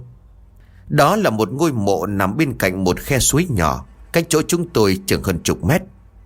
Đó là một ngôi mộ nằm bên cạnh một khe suối nhỏ, cách chỗ chúng tôi chừng hơn chục mét.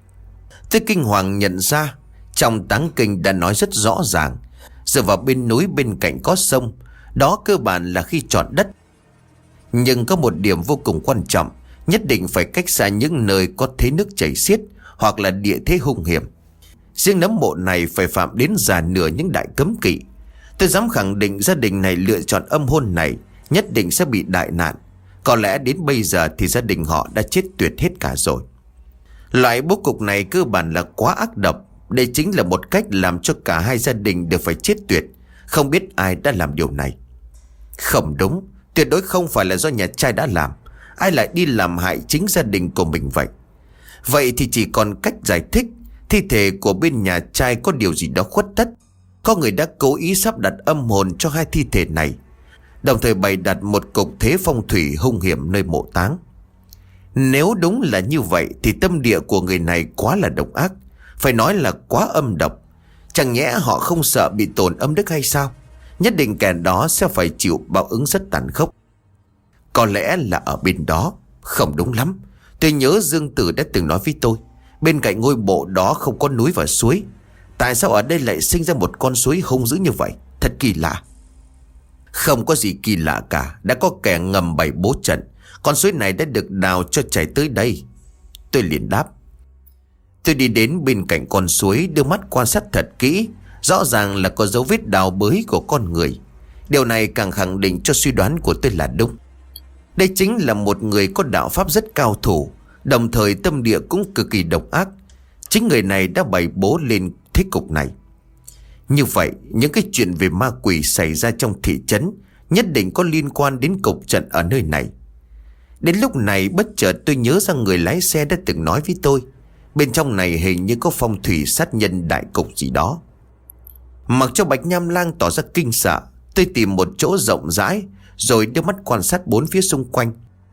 Tôi kinh hoàng nhận ra trong táng kinh đã nói rất rõ ràng, dựa vào bên núi bên cạnh có sông. Đó cơ bản là khi chọn đất. Nhưng có một điểm vô cùng quan trọng, nhất định phải cách xa những nơi có thế nước chảy xiết hoặc là địa thế hung hiểm. Riêng nấm mộ này phải phạm đến già nửa những đại cấm kỵ. Tôi dám khẳng định gia đình này lựa chọn âm hôn này nhất định sẽ bị đại nạn. Có lẽ đến bây giờ thì gia đình họ đã chết tuyệt hết cả rồi. Loại bố cục này cơ bản là quá ác độc. Đây chính là một cách làm cho cả hai gia đình đều phải chết tuyệt. Không biết ai đã làm điều này. Không đúng, tuyệt đối không phải là do nhà trai đã làm. Ai lại đi làm hại chính gia đình của mình vậy? Vậy thì chỉ còn cách giải thích. Thi thể của bên nhà trai có điều gì đó khuất tất. Có người đã cố ý sắp đặt âm hồn cho hai thi thể này, đồng thời bày đặt một cục thế phong thủy hung hiểm nơi mộ táng. Nếu đúng là như vậy thì tâm địa của người này quá là độc ác, phải nói là quá âm độc. Chẳng nhẽ họ không sợ bị tổn âm đức hay sao? Nhất định kẻ đó sẽ phải chịu báo ứng rất tàn khốc. Có lẽ là ở bên đó. Không đúng lắm. Tôi nhớ Dương Tử đã từng nói với tôi, bên cạnh ngôi mộ đó không có núi và suối. Tại sao ở đây lại sinh ra một con suối hung dữ như vậy? Thật kỳ lạ. Không có gì kỳ lạ cả. Đã có kẻ ngầm bày bố trận. Con suối này đã được đào cho chảy tới đây. Tôi liền đáp. Tôi đi đến bên cạnh con suối, đưa mắt quan sát thật kỹ. Rõ ràng là có dấu vết đào bới của con người. Điều này càng khẳng định cho suy đoán của tôi là đúng. Đây chính là một người có đạo pháp rất cao thủ, đồng thời tâm địa cũng cực kỳ độc ác. Chính người này đã bày bố lên thế cục này. Như vậy, những cái chuyện về ma quỷ xảy ra trong thị trấn nhất định có liên quan đến cục trận ở nơi này. Đến lúc này bất chợt tôi nhớ ra người lái xe đã từng nói với tôi, bên trong này hình như có phong thủy sát nhân đại cục gì đó. Mặc cho Bạch Nham Lang tỏ ra kinh sợ, tôi tìm một chỗ rộng rãi rồi đưa mắt quan sát bốn phía xung quanh.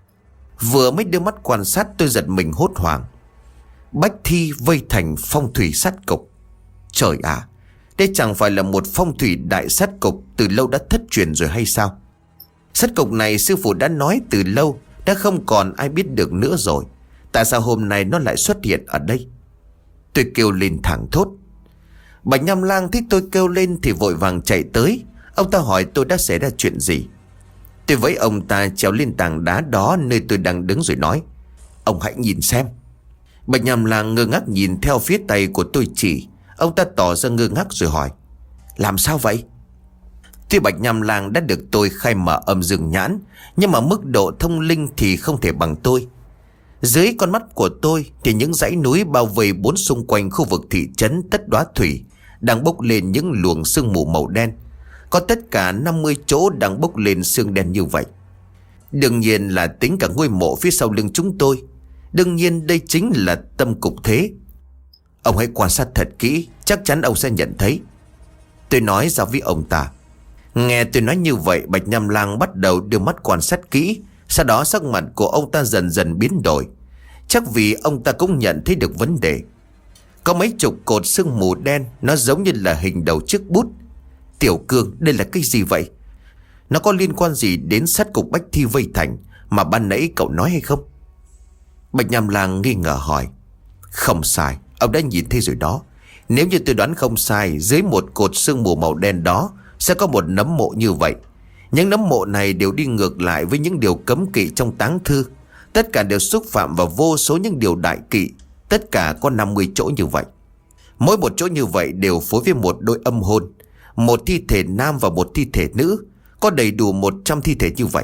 Vừa mới đưa mắt quan sát tôi giật mình hốt hoảng. Bách thi vây thành phong thủy sát cục. Trời ạ, à, đây chẳng phải là một phong thủy đại sát cục từ lâu đã thất truyền rồi hay sao? Sát cục này sư phụ đã nói từ lâu, đã không còn ai biết được nữa rồi. Tại sao hôm nay nó lại xuất hiện ở đây? Tôi kêu lên thẳng thốt. Bạch Nham Lang thấy tôi kêu lên thì vội vàng chạy tới. Ông ta hỏi tôi đã xảy ra chuyện gì. Tôi với ông ta trèo lên tảng đá đó nơi tôi đang đứng rồi nói, ông hãy nhìn xem. Bạch Nham Lang ngơ ngác nhìn theo phía tay của tôi chỉ. Ông ta tỏ ra ngơ ngác rồi hỏi, làm sao vậy? Tuy Bạch Nham Lang đã được tôi khai mở âm dương nhãn, nhưng mà mức độ thông linh thì không thể bằng tôi. Dưới con mắt của tôi thì những dãy núi bao vây bốn xung quanh khu vực thị trấn Tất Đóa Thủy đang bốc lên những luồng sương mù màu đen. Có tất cả năm mươi chỗ đang bốc lên sương đen như vậy. Đương nhiên là tính cả ngôi mộ phía sau lưng chúng tôi. Đương nhiên đây chính là tâm cục thế. Ông hãy quan sát thật kỹ, chắc chắn ông sẽ nhận thấy. Tôi nói ra với ông ta. Nghe tôi nói như vậy, Bạch Nham Lang bắt đầu đưa mắt quan sát kỹ. Sau đó sắc mặt của ông ta dần dần biến đổi. Chắc vì ông ta cũng nhận thấy được vấn đề. Có mấy chục cột sương mù đen, nó giống như là hình đầu chiếc bút. Tiểu Cương, đây là cái gì vậy? Nó có liên quan gì đến sát cục Bách Thi vây thành mà ban nãy cậu nói hay không? Bạch Nham Lang nghi ngờ hỏi. Không sai, ông đã nhìn thấy rồi đó. Nếu như tôi đoán không sai, dưới một cột sương mù màu đen đó sẽ có một nấm mộ như vậy. Những nấm mộ này đều đi ngược lại với những điều cấm kỵ trong táng thư. Tất cả đều xúc phạm vào vô số những điều đại kỵ. Tất cả có năm mươi chỗ như vậy. Mỗi một chỗ như vậy đều phối với một đôi âm hồn, một thi thể nam và một thi thể nữ. Có đầy đủ một trăm thi thể như vậy.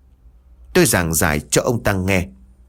Tôi giảng giải cho ông ta nghe.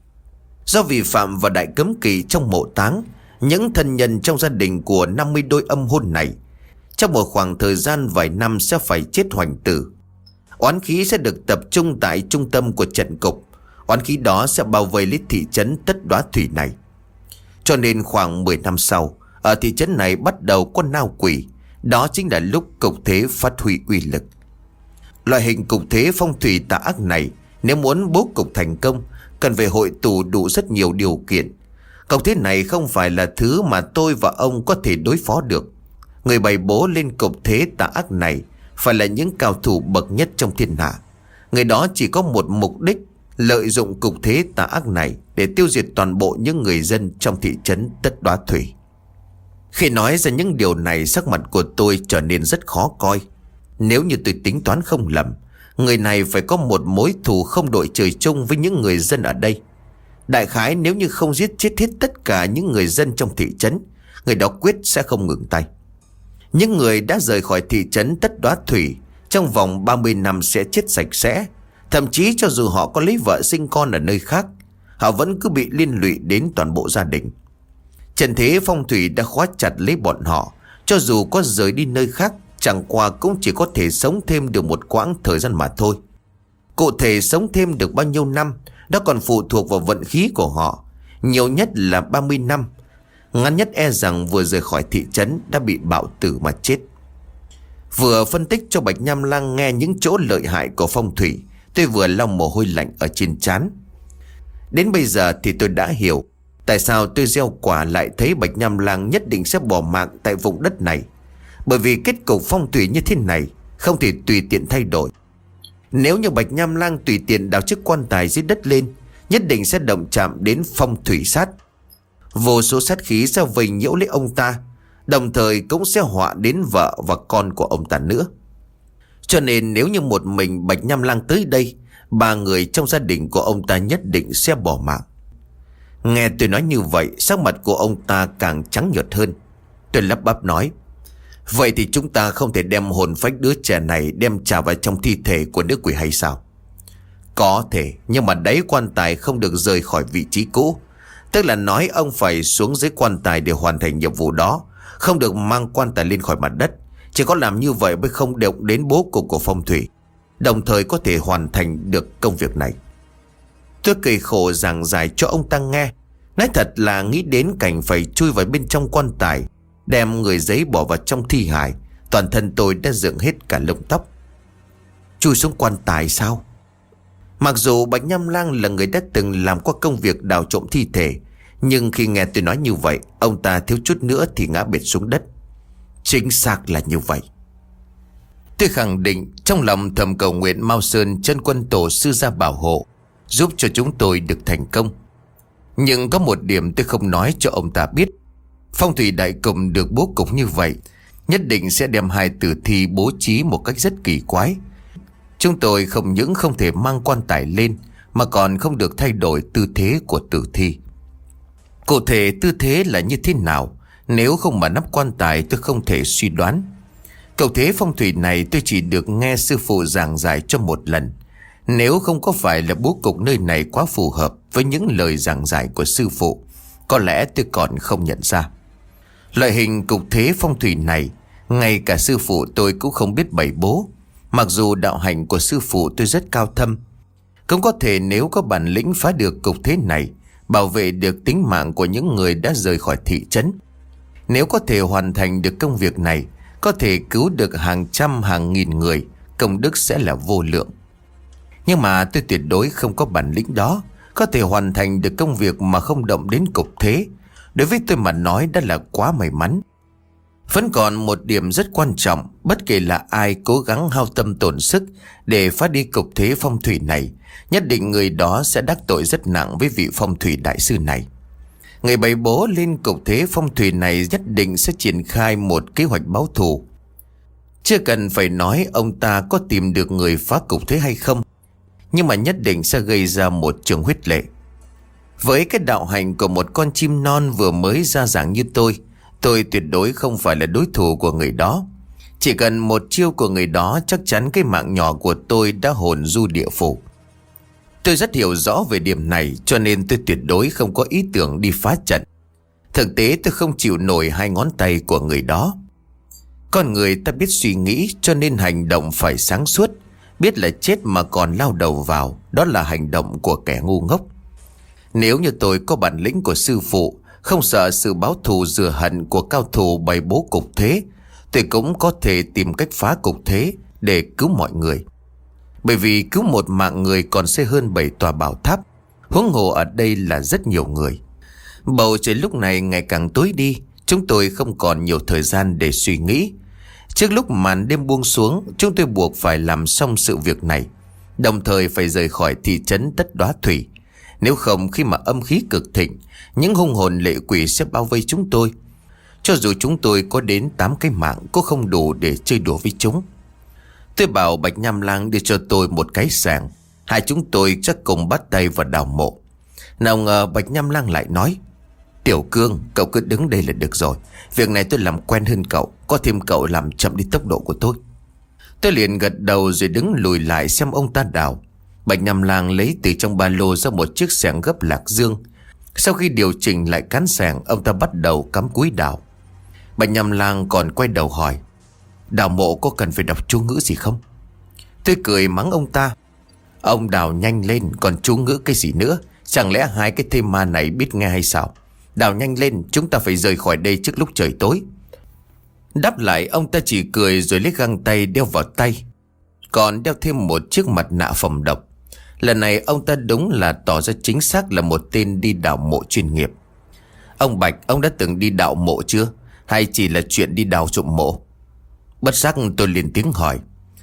Do vi phạm vào đại cấm kỵ trong mộ táng, những thân nhân trong gia đình của năm mươi đôi âm hồn này trong một khoảng thời gian vài năm sẽ phải chết hoành tử. Oán khí sẽ được tập trung tại trung tâm của trận cục. Oán khí đó sẽ bao vây lấy thị trấn Tất Đóa Thủy này. Cho nên khoảng mười năm sau, ở thị trấn này bắt đầu có nao quỷ. Đó chính là lúc cục thế phát huy uy lực. Loại hình cục thế phong thủy tà ác này, nếu muốn bố cục thành công, cần phải hội tụ đủ rất nhiều điều kiện. Cục thế này không phải là thứ mà tôi và ông có thể đối phó được. Người bày bố lên cục thế tà ác này phải là những cao thủ bậc nhất trong thiên hạ. Người đó chỉ có một mục đích, lợi dụng cục thế tà ác này để tiêu diệt toàn bộ những người dân trong thị trấn Tất Đóa Thủy. Khi nói ra những điều này, sắc mặt của tôi trở nên rất khó coi. Nếu như tôi tính toán không lầm, người này phải có một mối thù không đội trời chung với những người dân ở đây. Đại khái nếu như không giết chết hết tất cả những người dân trong thị trấn, người đó quyết sẽ không ngừng tay. Những người đã rời khỏi thị trấn Tất Đóa Thủy trong vòng ba mươi năm sẽ chết sạch sẽ. Thậm chí cho dù họ có lấy vợ sinh con ở nơi khác, họ vẫn cứ bị liên lụy đến toàn bộ gia đình. Trận thế phong thủy đã khóa chặt lấy bọn họ. Cho dù có rời đi nơi khác, chẳng qua cũng chỉ có thể sống thêm được một quãng thời gian mà thôi. Cụ thể sống thêm được bao nhiêu năm, đó còn phụ thuộc vào vận khí của họ. Nhiều nhất là ba mươi năm. Ngắn nhất e rằng vừa rời khỏi thị trấn đã bị bạo tử mà chết. Vừa phân tích cho Bạch Nham Lang nghe những chỗ lợi hại của phong thủy, tôi vừa lau mồ hôi lạnh ở trên trán. Đến bây giờ thì tôi đã hiểu tại sao tôi gieo quả lại thấy Bạch Nham Lang nhất định sẽ bỏ mạng tại vùng đất này. Bởi vì kết cục phong thủy như thế này không thể tùy tiện thay đổi. Nếu như Bạch Nham Lang tùy tiện đào chiếc quan tài dưới đất lên, nhất định sẽ động chạm đến phong thủy sát. Vô số sát khí sẽ vây nhiễu lấy ông ta, đồng thời cũng sẽ họa đến vợ và con của ông ta nữa. Cho nên nếu như một mình Bạch Nham Lang tới đây, ba người trong gia đình của ông ta nhất định sẽ bỏ mạng. Nghe tôi nói như vậy, sắc mặt của ông ta càng trắng nhợt hơn. Tôi lắp bắp nói: Vậy thì chúng ta không thể đem hồn phách đứa trẻ này đem trả vào trong thi thể của nữ quỷ hay sao? Có thể, nhưng mà đáy quan tài không được rời khỏi vị trí cũ. Tức là nói ông phải xuống dưới quan tài để hoàn thành nhiệm vụ đó, không được mang quan tài lên khỏi mặt đất. Chỉ có làm như vậy mới không động đến bố cục của phong thủy, đồng thời có thể hoàn thành được công việc này. Tôi cười khổ giảng giải cho ông ta nghe. Nói thật là nghĩ đến cảnh phải chui vào bên trong quan tài, đem người giấy bỏ vào trong thi hài, toàn thân tôi đã dựng hết cả lông tóc. Chui xuống quan tài sao? Mặc dù Bạch Nham Lang là người đã từng làm qua công việc đào trộm thi thể, nhưng khi nghe tôi nói như vậy, ông ta thiếu chút nữa thì ngã bệt xuống đất. Chính xác là như vậy. Tôi khẳng định, trong lòng thầm cầu nguyện Mao Sơn chân quân tổ sư ra bảo hộ, giúp cho chúng tôi được thành công. Nhưng có một điểm tôi không nói cho ông ta biết. Phong thủy đại cục được bố cục như vậy, nhất định sẽ đem hai tử thi bố trí một cách rất kỳ quái. Chúng tôi không những không thể mang quan tài lên, mà còn không được thay đổi tư thế của tử thi. Cụ thể tư thế là như thế nào, nếu không mà nắp quan tài tôi không thể suy đoán. Cầu thế phong thủy này tôi chỉ được nghe sư phụ giảng giải cho một lần. Nếu không có phải là bố cục nơi này quá phù hợp với những lời giảng giải của sư phụ, có lẽ tôi còn không nhận ra. Loại hình cục thế phong thủy này, ngay cả sư phụ tôi cũng không biết bày bố. Mặc dù đạo hành của sư phụ tôi rất cao thâm, cũng có thể nếu có bản lĩnh phá được cục thế này, bảo vệ được tính mạng của những người đã rời khỏi thị trấn. Nếu có thể hoàn thành được công việc này, có thể cứu được hàng trăm hàng nghìn người, công đức sẽ là vô lượng. Nhưng mà tôi tuyệt đối không có bản lĩnh đó, có thể hoàn thành được công việc mà không động đến cục thế. Đối với tôi mà nói đã là quá may mắn. Vẫn còn một điểm rất quan trọng, bất kể là ai cố gắng hao tâm tổn sức để phá đi cục thế phong thủy này, nhất định người đó sẽ đắc tội rất nặng với vị phong thủy đại sư này. Người bày bố lên cục thế phong thủy này nhất định sẽ triển khai một kế hoạch báo thù. Chưa cần phải nói ông ta có tìm được người phá cục thế hay không, nhưng mà nhất định sẽ gây ra một trường huyết lệ. Với cái đạo hành của một con chim non vừa mới ra dáng như tôi, tôi tuyệt đối không phải là đối thủ của người đó. Chỉ cần một chiêu của người đó, chắc chắn cái mạng nhỏ của tôi đã hồn du địa phủ. Tôi rất hiểu rõ về điểm này, cho nên tôi tuyệt đối không có ý tưởng đi phá trận. Thực tế tôi không chịu nổi hai ngón tay của người đó. Con người ta biết suy nghĩ, cho nên hành động phải sáng suốt. Biết là chết mà còn lao đầu vào, đó là hành động của kẻ ngu ngốc. Nếu như tôi có bản lĩnh của sư phụ, không sợ sự báo thù rửa hận của cao thủ bày bố cục thế, tôi cũng có thể tìm cách phá cục thế để cứu mọi người. Bởi vì cứu một mạng người còn sẽ hơn bảy tòa bảo tháp, huống hồ ở đây là rất nhiều người. Bầu trời lúc này ngày càng tối đi, chúng tôi không còn nhiều thời gian để suy nghĩ. Trước lúc màn đêm buông xuống, chúng tôi buộc phải làm xong sự việc này, đồng thời phải rời khỏi thị trấn Tất Đóa Thủy. Nếu không, khi mà âm khí cực thịnh, những hung hồn lệ quỷ sẽ bao vây chúng tôi. Cho dù chúng tôi có đến tám cái mạng, cũng không đủ để chơi đùa với chúng. Tôi bảo Bạch Nham Lang đưa cho tôi một cái sàng. Hai chúng tôi chắc cùng bắt tay vào đào mộ. Nào ngờ Bạch Nham Lang lại nói: Tiểu Cương, cậu cứ đứng đây là được rồi. Việc này tôi làm quen hơn cậu, có thêm cậu làm chậm đi tốc độ của tôi. Tôi liền gật đầu rồi đứng lùi lại xem ông ta đào. Bạch Nham Lang lấy từ trong ba lô ra một chiếc xẻng gấp lạc dương. Sau khi điều chỉnh lại cán xẻng, ông ta bắt đầu cắm cúi đào. Bạch Nham Lang còn quay đầu hỏi: Đào mộ có cần phải đọc chú ngữ gì không? Tôi cười mắng ông ta: Ông đào nhanh lên, còn chú ngữ cái gì nữa? Chẳng lẽ hai cái thây ma này biết nghe hay sao? Đào nhanh lên, chúng ta phải rời khỏi đây trước lúc trời tối. Đáp lại ông ta chỉ cười rồi lấy găng tay đeo vào tay, còn đeo thêm một chiếc mặt nạ phòng độc. Lần này ông ta đúng là tỏ ra chính xác là một tên đi đào mộ chuyên nghiệp. Ông Bạch, ông đã từng đi đào mộ chưa? Hay chỉ là chuyện đi đào trộm mộ? Bất giác tôi liền tiếng hỏi.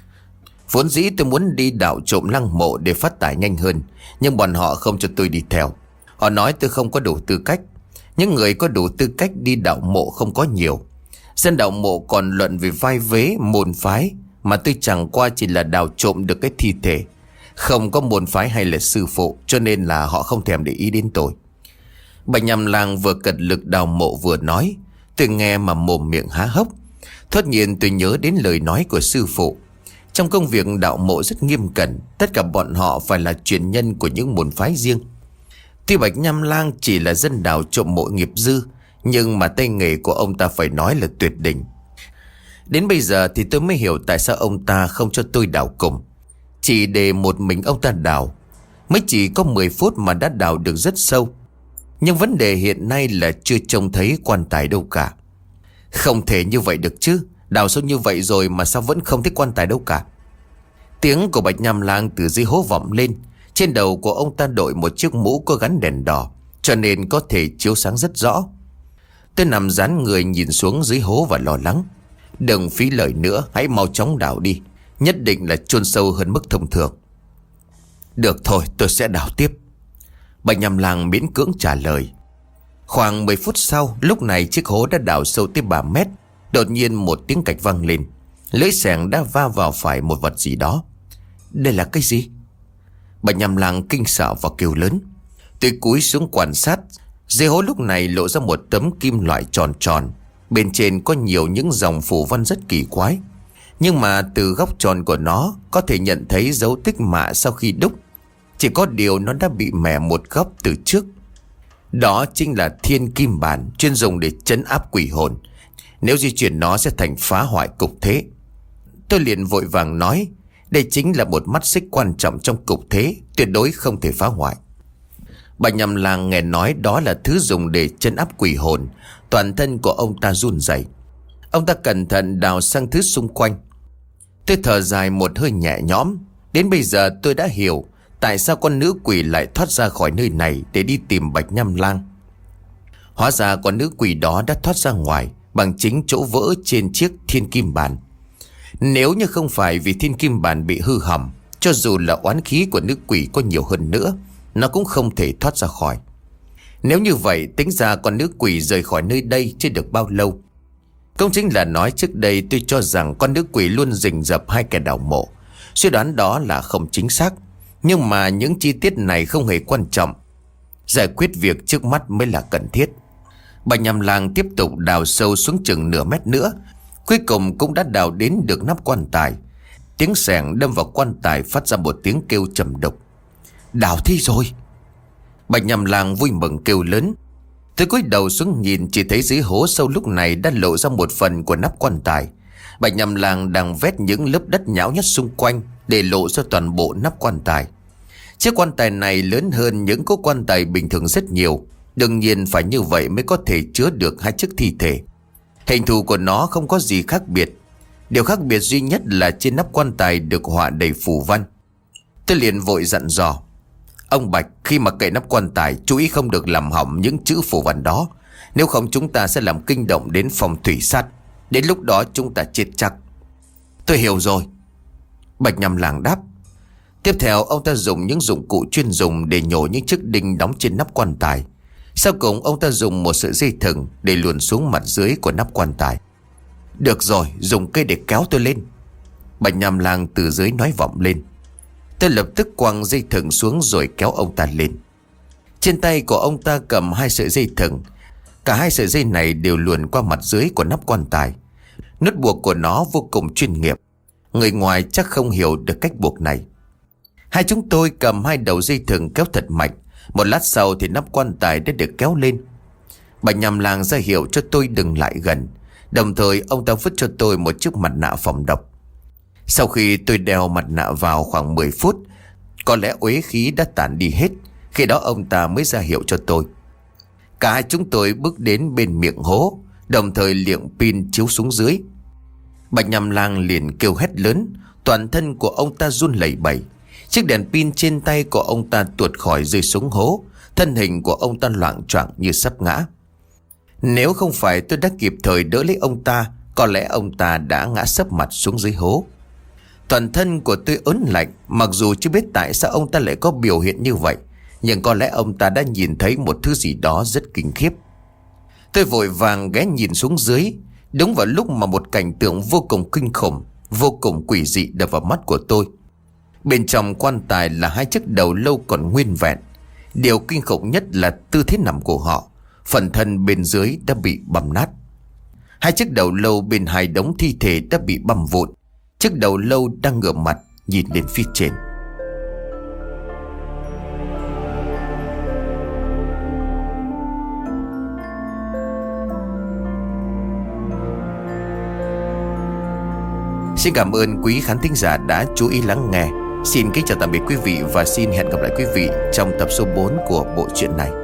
Vốn dĩ tôi muốn đi đào trộm lăng mộ để phát tài nhanh hơn, nhưng bọn họ không cho tôi đi theo. Họ nói tôi không có đủ tư cách. Những người có đủ tư cách đi đào mộ không có nhiều. Dân đào mộ còn luận về vai vế môn phái, mà tôi chẳng qua chỉ là đào trộm được cái thi thể, không có môn phái hay là sư phụ, cho nên là họ không thèm để ý đến tôi. Bạch Nham Lang vừa cật lực đào mộ vừa nói. Tôi nghe mà mồm miệng há hốc. Thoát nhiên tôi nhớ đến lời nói của sư phụ. Trong công việc đào mộ rất nghiêm cẩn, tất cả bọn họ phải là truyền nhân của những môn phái riêng. Tuy Bạch Nham Lang chỉ là dân đào trộm mộ nghiệp dư, nhưng mà tay nghề của ông ta phải nói là tuyệt đỉnh. Đến bây giờ thì tôi mới hiểu tại sao ông ta không cho tôi đào cùng. Chỉ để một mình ông ta đào, mới chỉ có mười phút mà đã đào được rất sâu. Nhưng vấn đề hiện nay là chưa trông thấy quan tài đâu cả. Không thể như vậy được chứ. Đào sâu như vậy rồi mà sao vẫn không thấy quan tài đâu cả? Tiếng của Bạch Nham Lang từ dưới hố vọng lên. Trên đầu của ông ta đội một chiếc mũ có gắn đèn đỏ, cho nên có thể chiếu sáng rất rõ. Tôi nằm dán người nhìn xuống dưới hố và lo lắng. Đừng phí lời nữa, hãy mau chóng đào đi. Nhất định là chôn sâu hơn mức thông thường. Được thôi, tôi sẽ đào tiếp. Bạch Nham Lang miễn cưỡng trả lời. Khoảng mười phút sau, lúc này chiếc hố đã đào sâu tới ba mét. Đột nhiên một tiếng cạch vang lên. Lưỡi xẻng đã va vào phải một vật gì đó. Đây là cái gì? Bạch Nham Lang kinh sợ và kêu lớn. Tôi cúi xuống quan sát. Dưới hố lúc này lộ ra một tấm kim loại tròn tròn. Bên trên có nhiều những dòng phù văn rất kỳ quái. Nhưng mà từ góc tròn của nó có thể nhận thấy dấu tích mạ sau khi đúc. Chỉ có điều nó đã bị mẻ một góc từ trước. Đó chính là thiên kim bản, chuyên dùng để trấn áp quỷ hồn. Nếu di chuyển nó sẽ thành phá hoại cục thế. Tôi liền vội vàng nói, đây chính là một mắt xích quan trọng trong cục thế, tuyệt đối không thể phá hoại. Bạch Nham Lang nghe nói đó là thứ dùng để trấn áp quỷ hồn. Toàn thân của ông ta run rẩy. Ông ta cẩn thận đào sang thứ xung quanh. Tôi thở dài một hơi nhẹ nhõm. Đến bây giờ tôi đã hiểu tại sao con nữ quỷ lại thoát ra khỏi nơi này để đi tìm Bạch Nhăm Lang. Hóa ra con nữ quỷ đó đã thoát ra ngoài bằng chính chỗ vỡ trên chiếc thiên kim bàn. Nếu như không phải vì thiên kim bàn bị hư hỏng, cho dù là oán khí của nữ quỷ có nhiều hơn nữa, nó cũng không thể thoát ra khỏi. Nếu như vậy, tính ra con nữ quỷ rời khỏi nơi đây chưa được bao lâu. Cũng chính là nói trước đây tôi cho rằng con nữ quỷ luôn rình rập hai kẻ đào mộ. Suy đoán đó là không chính xác, nhưng mà những chi tiết này không hề quan trọng. Giải quyết việc trước mắt mới là cần thiết. Bạch Nhăm Lang tiếp tục đào sâu xuống chừng nửa mét nữa. Cuối cùng cũng đã đào đến được nắp quan tài. Tiếng xẻng đâm vào quan tài phát ra một tiếng kêu trầm đục. Đào thi rồi! Bạch Nhăm Lang vui mừng kêu lớn. Tôi cúi đầu xuống nhìn, chỉ thấy dưới hố sâu lúc này đã lộ ra một phần của nắp quan tài. Bạch Nhăm Lang đang vét những lớp đất nhão nhắt xung quanh để lộ ra toàn bộ nắp quan tài. Chiếc quan tài này lớn hơn những cố quan tài bình thường rất nhiều. Đương nhiên phải như vậy mới có thể chứa được hai chiếc thi thể. Hình thù của nó không có gì khác biệt. Điều khác biệt duy nhất là trên nắp quan tài được họa đầy phù văn. Tôi liền vội dặn dò: Ông Bạch, khi mà cậy nắp quan tài chú ý không được làm hỏng những chữ phù văn đó. Nếu không chúng ta sẽ làm kinh động đến phòng thủy sát. Đến lúc đó chúng ta chết chắc. Tôi hiểu rồi, Bạch Nhăm Lang đáp. Tiếp theo ông ta dùng những dụng cụ chuyên dùng để nhổ những chiếc đinh đóng trên nắp quan tài. Sau cùng ông ta dùng một sợi dây thừng để luồn xuống mặt dưới của nắp quan tài. Được rồi, dùng cây để kéo tôi lên, Bạch Nhăm Lang từ dưới nói vọng lên. Tôi lập tức quăng dây thừng xuống rồi kéo ông ta lên. Trên tay của ông ta cầm hai sợi dây thừng. Cả hai sợi dây này đều luồn qua mặt dưới của nắp quan tài. Nút buộc của nó vô cùng chuyên nghiệp. Người ngoài chắc không hiểu được cách buộc này. Hai chúng tôi cầm hai đầu dây thừng kéo thật mạnh. Một lát sau thì nắp quan tài đã được kéo lên. Bạch Nhăm Lang ra hiệu cho tôi đừng lại gần. Đồng thời ông ta vứt cho tôi một chiếc mặt nạ phòng độc. Sau khi tôi đeo mặt nạ vào khoảng mười phút, có lẽ uế khí đã tản đi hết. Khi đó ông ta mới ra hiệu cho tôi. Cả hai chúng tôi bước đến bên miệng hố, đồng thời liệng pin chiếu xuống dưới. Bạch Nhăm Lang liền kêu hét lớn. Toàn thân của ông ta run lẩy bẩy. Chiếc đèn pin trên tay của ông ta tuột khỏi rơi xuống hố. Thân hình của ông ta loạng choạng như sắp ngã. Nếu không phải tôi đã kịp thời đỡ lấy ông ta, có lẽ ông ta đã ngã sấp mặt xuống dưới hố. Toàn thân của tôi ớn lạnh. Mặc dù chưa biết tại sao ông ta lại có biểu hiện như vậy, nhưng có lẽ ông ta đã nhìn thấy một thứ gì đó rất kinh khiếp. Tôi vội vàng ghé nhìn xuống dưới. Đúng vào lúc mà một cảnh tượng vô cùng kinh khủng, vô cùng quỷ dị đập vào mắt của tôi. Bên trong quan tài là hai chiếc đầu lâu còn nguyên vẹn. Điều kinh khủng nhất là tư thế nằm của họ. Phần thân bên dưới đã bị băm nát. Hai chiếc đầu lâu bên hai đống thi thể đã bị băm vụn. Chiếc đầu lâu đang ngửa mặt nhìn lên phía trên. Xin cảm ơn quý khán thính giả đã chú ý lắng nghe. Xin kính chào tạm biệt quý vị và xin hẹn gặp lại quý vị trong tập số bốn của bộ truyện này.